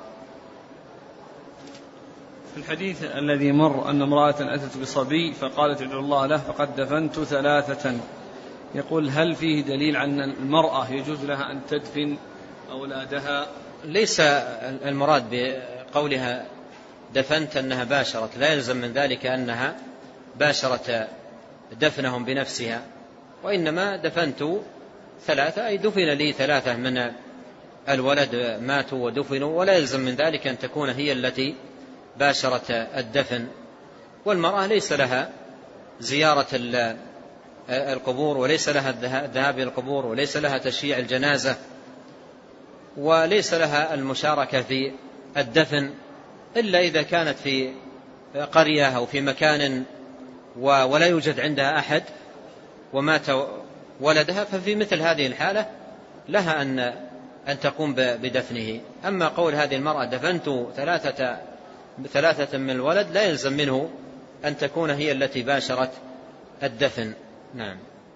في الحديث الذي مر أن امرأة أتت بصبي فقالت: ادعوا الله له فقد دفنت ثلاثة، يقول: هل فيه دليل عن المرأة يجوز لها أن تدفن أولادها؟ ليس المراد بقولها دفنت أنها باشرت، لا يلزم من ذلك أنها باشرت دفنهم بنفسها، وإنما دفنت ثلاثة أي دفن لي ثلاثة من الولد ماتوا ودفنوا، ولا يلزم من ذلك أن تكون هي التي باشرت الدفن. والمرأة ليس لها زيارة القبور، وليس لها الذهاب إلى القبور، وليس لها تشييع الجنازة، وليس لها المشاركة في الدفن، إلا إذا كانت في قرية أو في مكان ولا يوجد عندها أحد ومات ولدها، ففي مثل هذه الحالة لها أن أن تقوم بدفنه. أما قول هذه المرأة دفنت ثلاثة ثلاثة من الولد لا يلزم منه أن تكون هي التي باشرت الدفن. نعم.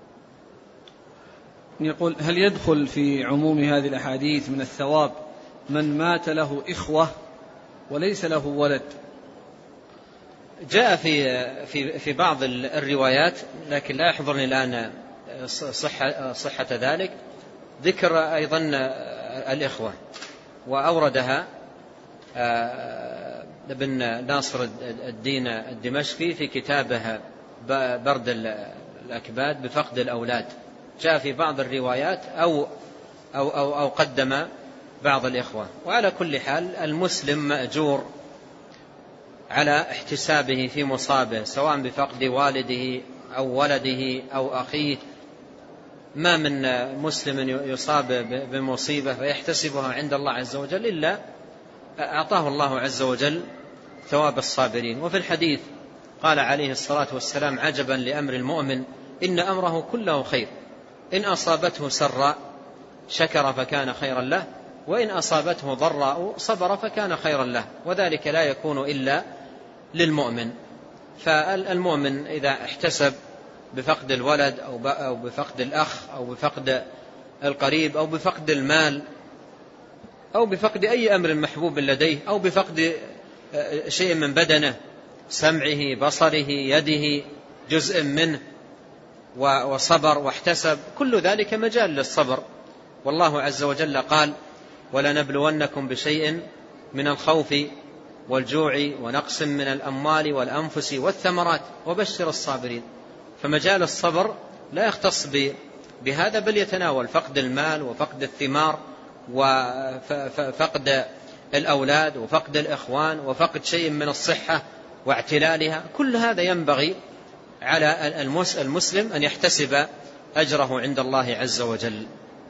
يقول: هل يدخل في عموم هذه الأحاديث من الثواب من مات له إخوة وليس له ولد؟ جاء في في في بعض الروايات، لكن لا يحضرني الآن صحة صحة ذلك، ذكر أيضا الإخوة، وأوردها ابن ناصر الدين الدمشقي في كتابه برد الأكباد بفقد الأولاد. جاء في بعض الروايات أو أو أو, أو قدم بعض الإخوة. وعلى كل حال المسلم مأجور على احتسابه في مصابه، سواء بفقد والده أو ولده أو أخيه. ما من مسلم يصاب بمصيبة فيحتسبها عند الله عز وجل إلا أعطاه الله عز وجل ثواب الصابرين. وفي الحديث قال عليه الصلاة والسلام: عجبا لأمر المؤمن إن أمره كله خير، إن أصابته سراء شكر فكان خيرا له، وإن أصابته ضراء صبر فكان خيرا له، وذلك لا يكون إلا للمؤمن. فالمؤمن إذا احتسب بفقد الولد أو بفقد الأخ أو بفقد القريب أو بفقد المال أو بفقد أي أمر محبوب لديه أو بفقد شيء من بدنه، سمعه، بصره، يده، جزء منه، وصبر واحتسب، كل ذلك مجال للصبر. والله عز وجل قال: ولنبلونكم بشيء من الخوف والجوع ونقص من الأموال والأنفس والثمرات وبشر الصابرين. فمجال الصبر لا يختص بهذا، بل يتناول فقد المال وفقد الثمار وفقد الأولاد وفقد الإخوان وفقد شيء من الصحة واعتلالها. كل هذا ينبغي على المسلم أن يحتسب أجره عند الله عز وجل.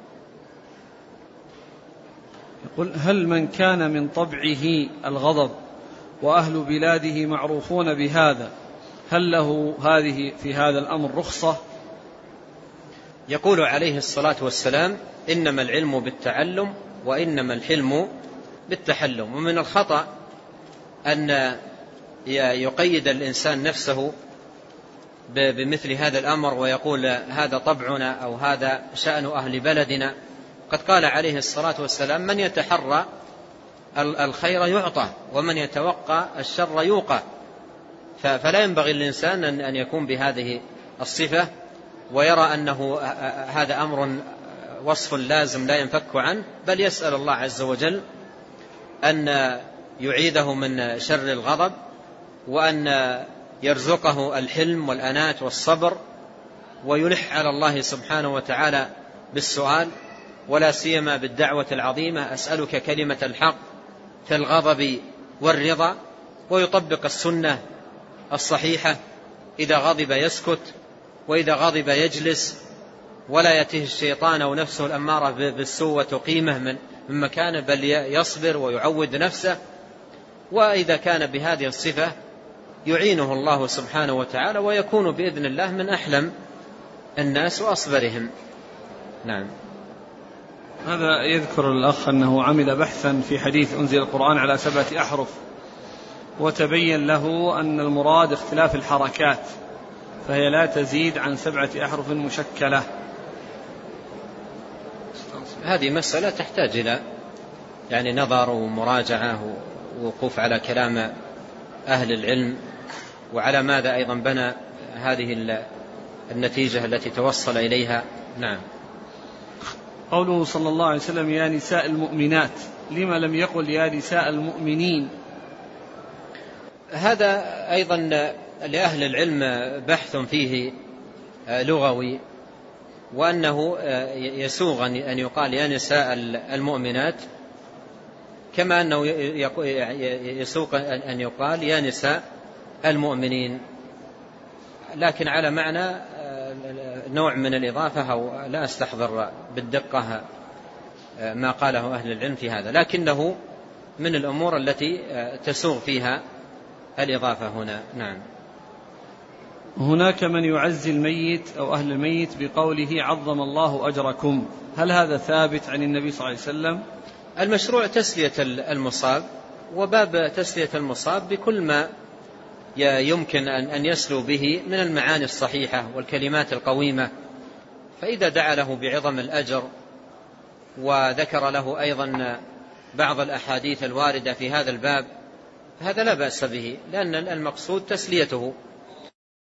يقول: هل من كان من طبعه الغضب وأهل بلاده معروفون بهذا، هل له هذه في هذا الأمر رخصة؟ يقول عليه الصلاة والسلام: إنما العلم بالتعلم وإنما الحلم بالتحلم. ومن الخطأ أن يقيد الإنسان نفسه بمثل هذا الأمر ويقول هذا طبعنا أو هذا شأن أهل بلدنا. قد قال عليه الصلاة والسلام: من يتحرى الخير يعطى ومن يتوقع الشر يوقى. فلا ينبغي الإنسان أن يكون بهذه الصفة ويرى أنه هذا أمر وصف لازم لا ينفك عنه، بل يسأل الله عز وجل أن يعيده من شر الغضب وأن يرزقه الحلم والأنات والصبر، ويلح على الله سبحانه وتعالى بالسؤال، ولا سيما بالدعوة العظيمة: أسألك كلمة الحق في الغضب والرضا. ويطبق السنة الصحيحة: إذا غضب يسكت، وإذا غضب يجلس، ولا يأتيه الشيطان أو نفسه الأمارة بالسوء وتقيمه من مكانه، بل يصبر ويعود نفسه. وإذا كان بهذه الصفة يعينه الله سبحانه وتعالى ويكون بإذن الله من أحلم الناس وأصبرهم. نعم. هذا يذكر الأخ أنه عمل بحثا في حديث أنزل القرآن على سبعة أحرف، وتبين له أن المراد اختلاف الحركات، فهي لا تزيد عن سبعة أحرف مشكلة. هذه مسألة تحتاج إلى يعني نظر ومراجعة ووقوف على كلام أهل العلم، وعلى ماذا أيضا بنى هذه النتيجة التي توصل إليها. نعم. قوله صلى الله عليه وسلم: يا نساء المؤمنات، لما لم يقل يا نساء المؤمنين؟ هذا أيضا لأهل العلم بحث فيه لغوي، وأنه يسوغ أن يقال يا نساء المؤمنات، كما أنه يسوغ أن يقال يا نساء المؤمنين، لكن على معنى نوع من الإضافة، أو لا أستحضر بالدقة ما قاله أهل العلم في هذا، لكنه من الأمور التي تسوغ فيها الإضافة هنا. نعم. هناك من يعزي الميت أو أهل الميت بقوله عظم الله أجركم، هل هذا ثابت عن النبي صلى الله عليه وسلم؟ المشروع تسلية المصاب، وباب تسلية المصاب بكل ما يمكن أن يسلو به من المعاني الصحيحة والكلمات القويمة. فإذا دعا له بعظم الأجر وذكر له أيضا بعض الأحاديث الواردة في هذا الباب، هذا لا بأس به، لأن المقصود تسليته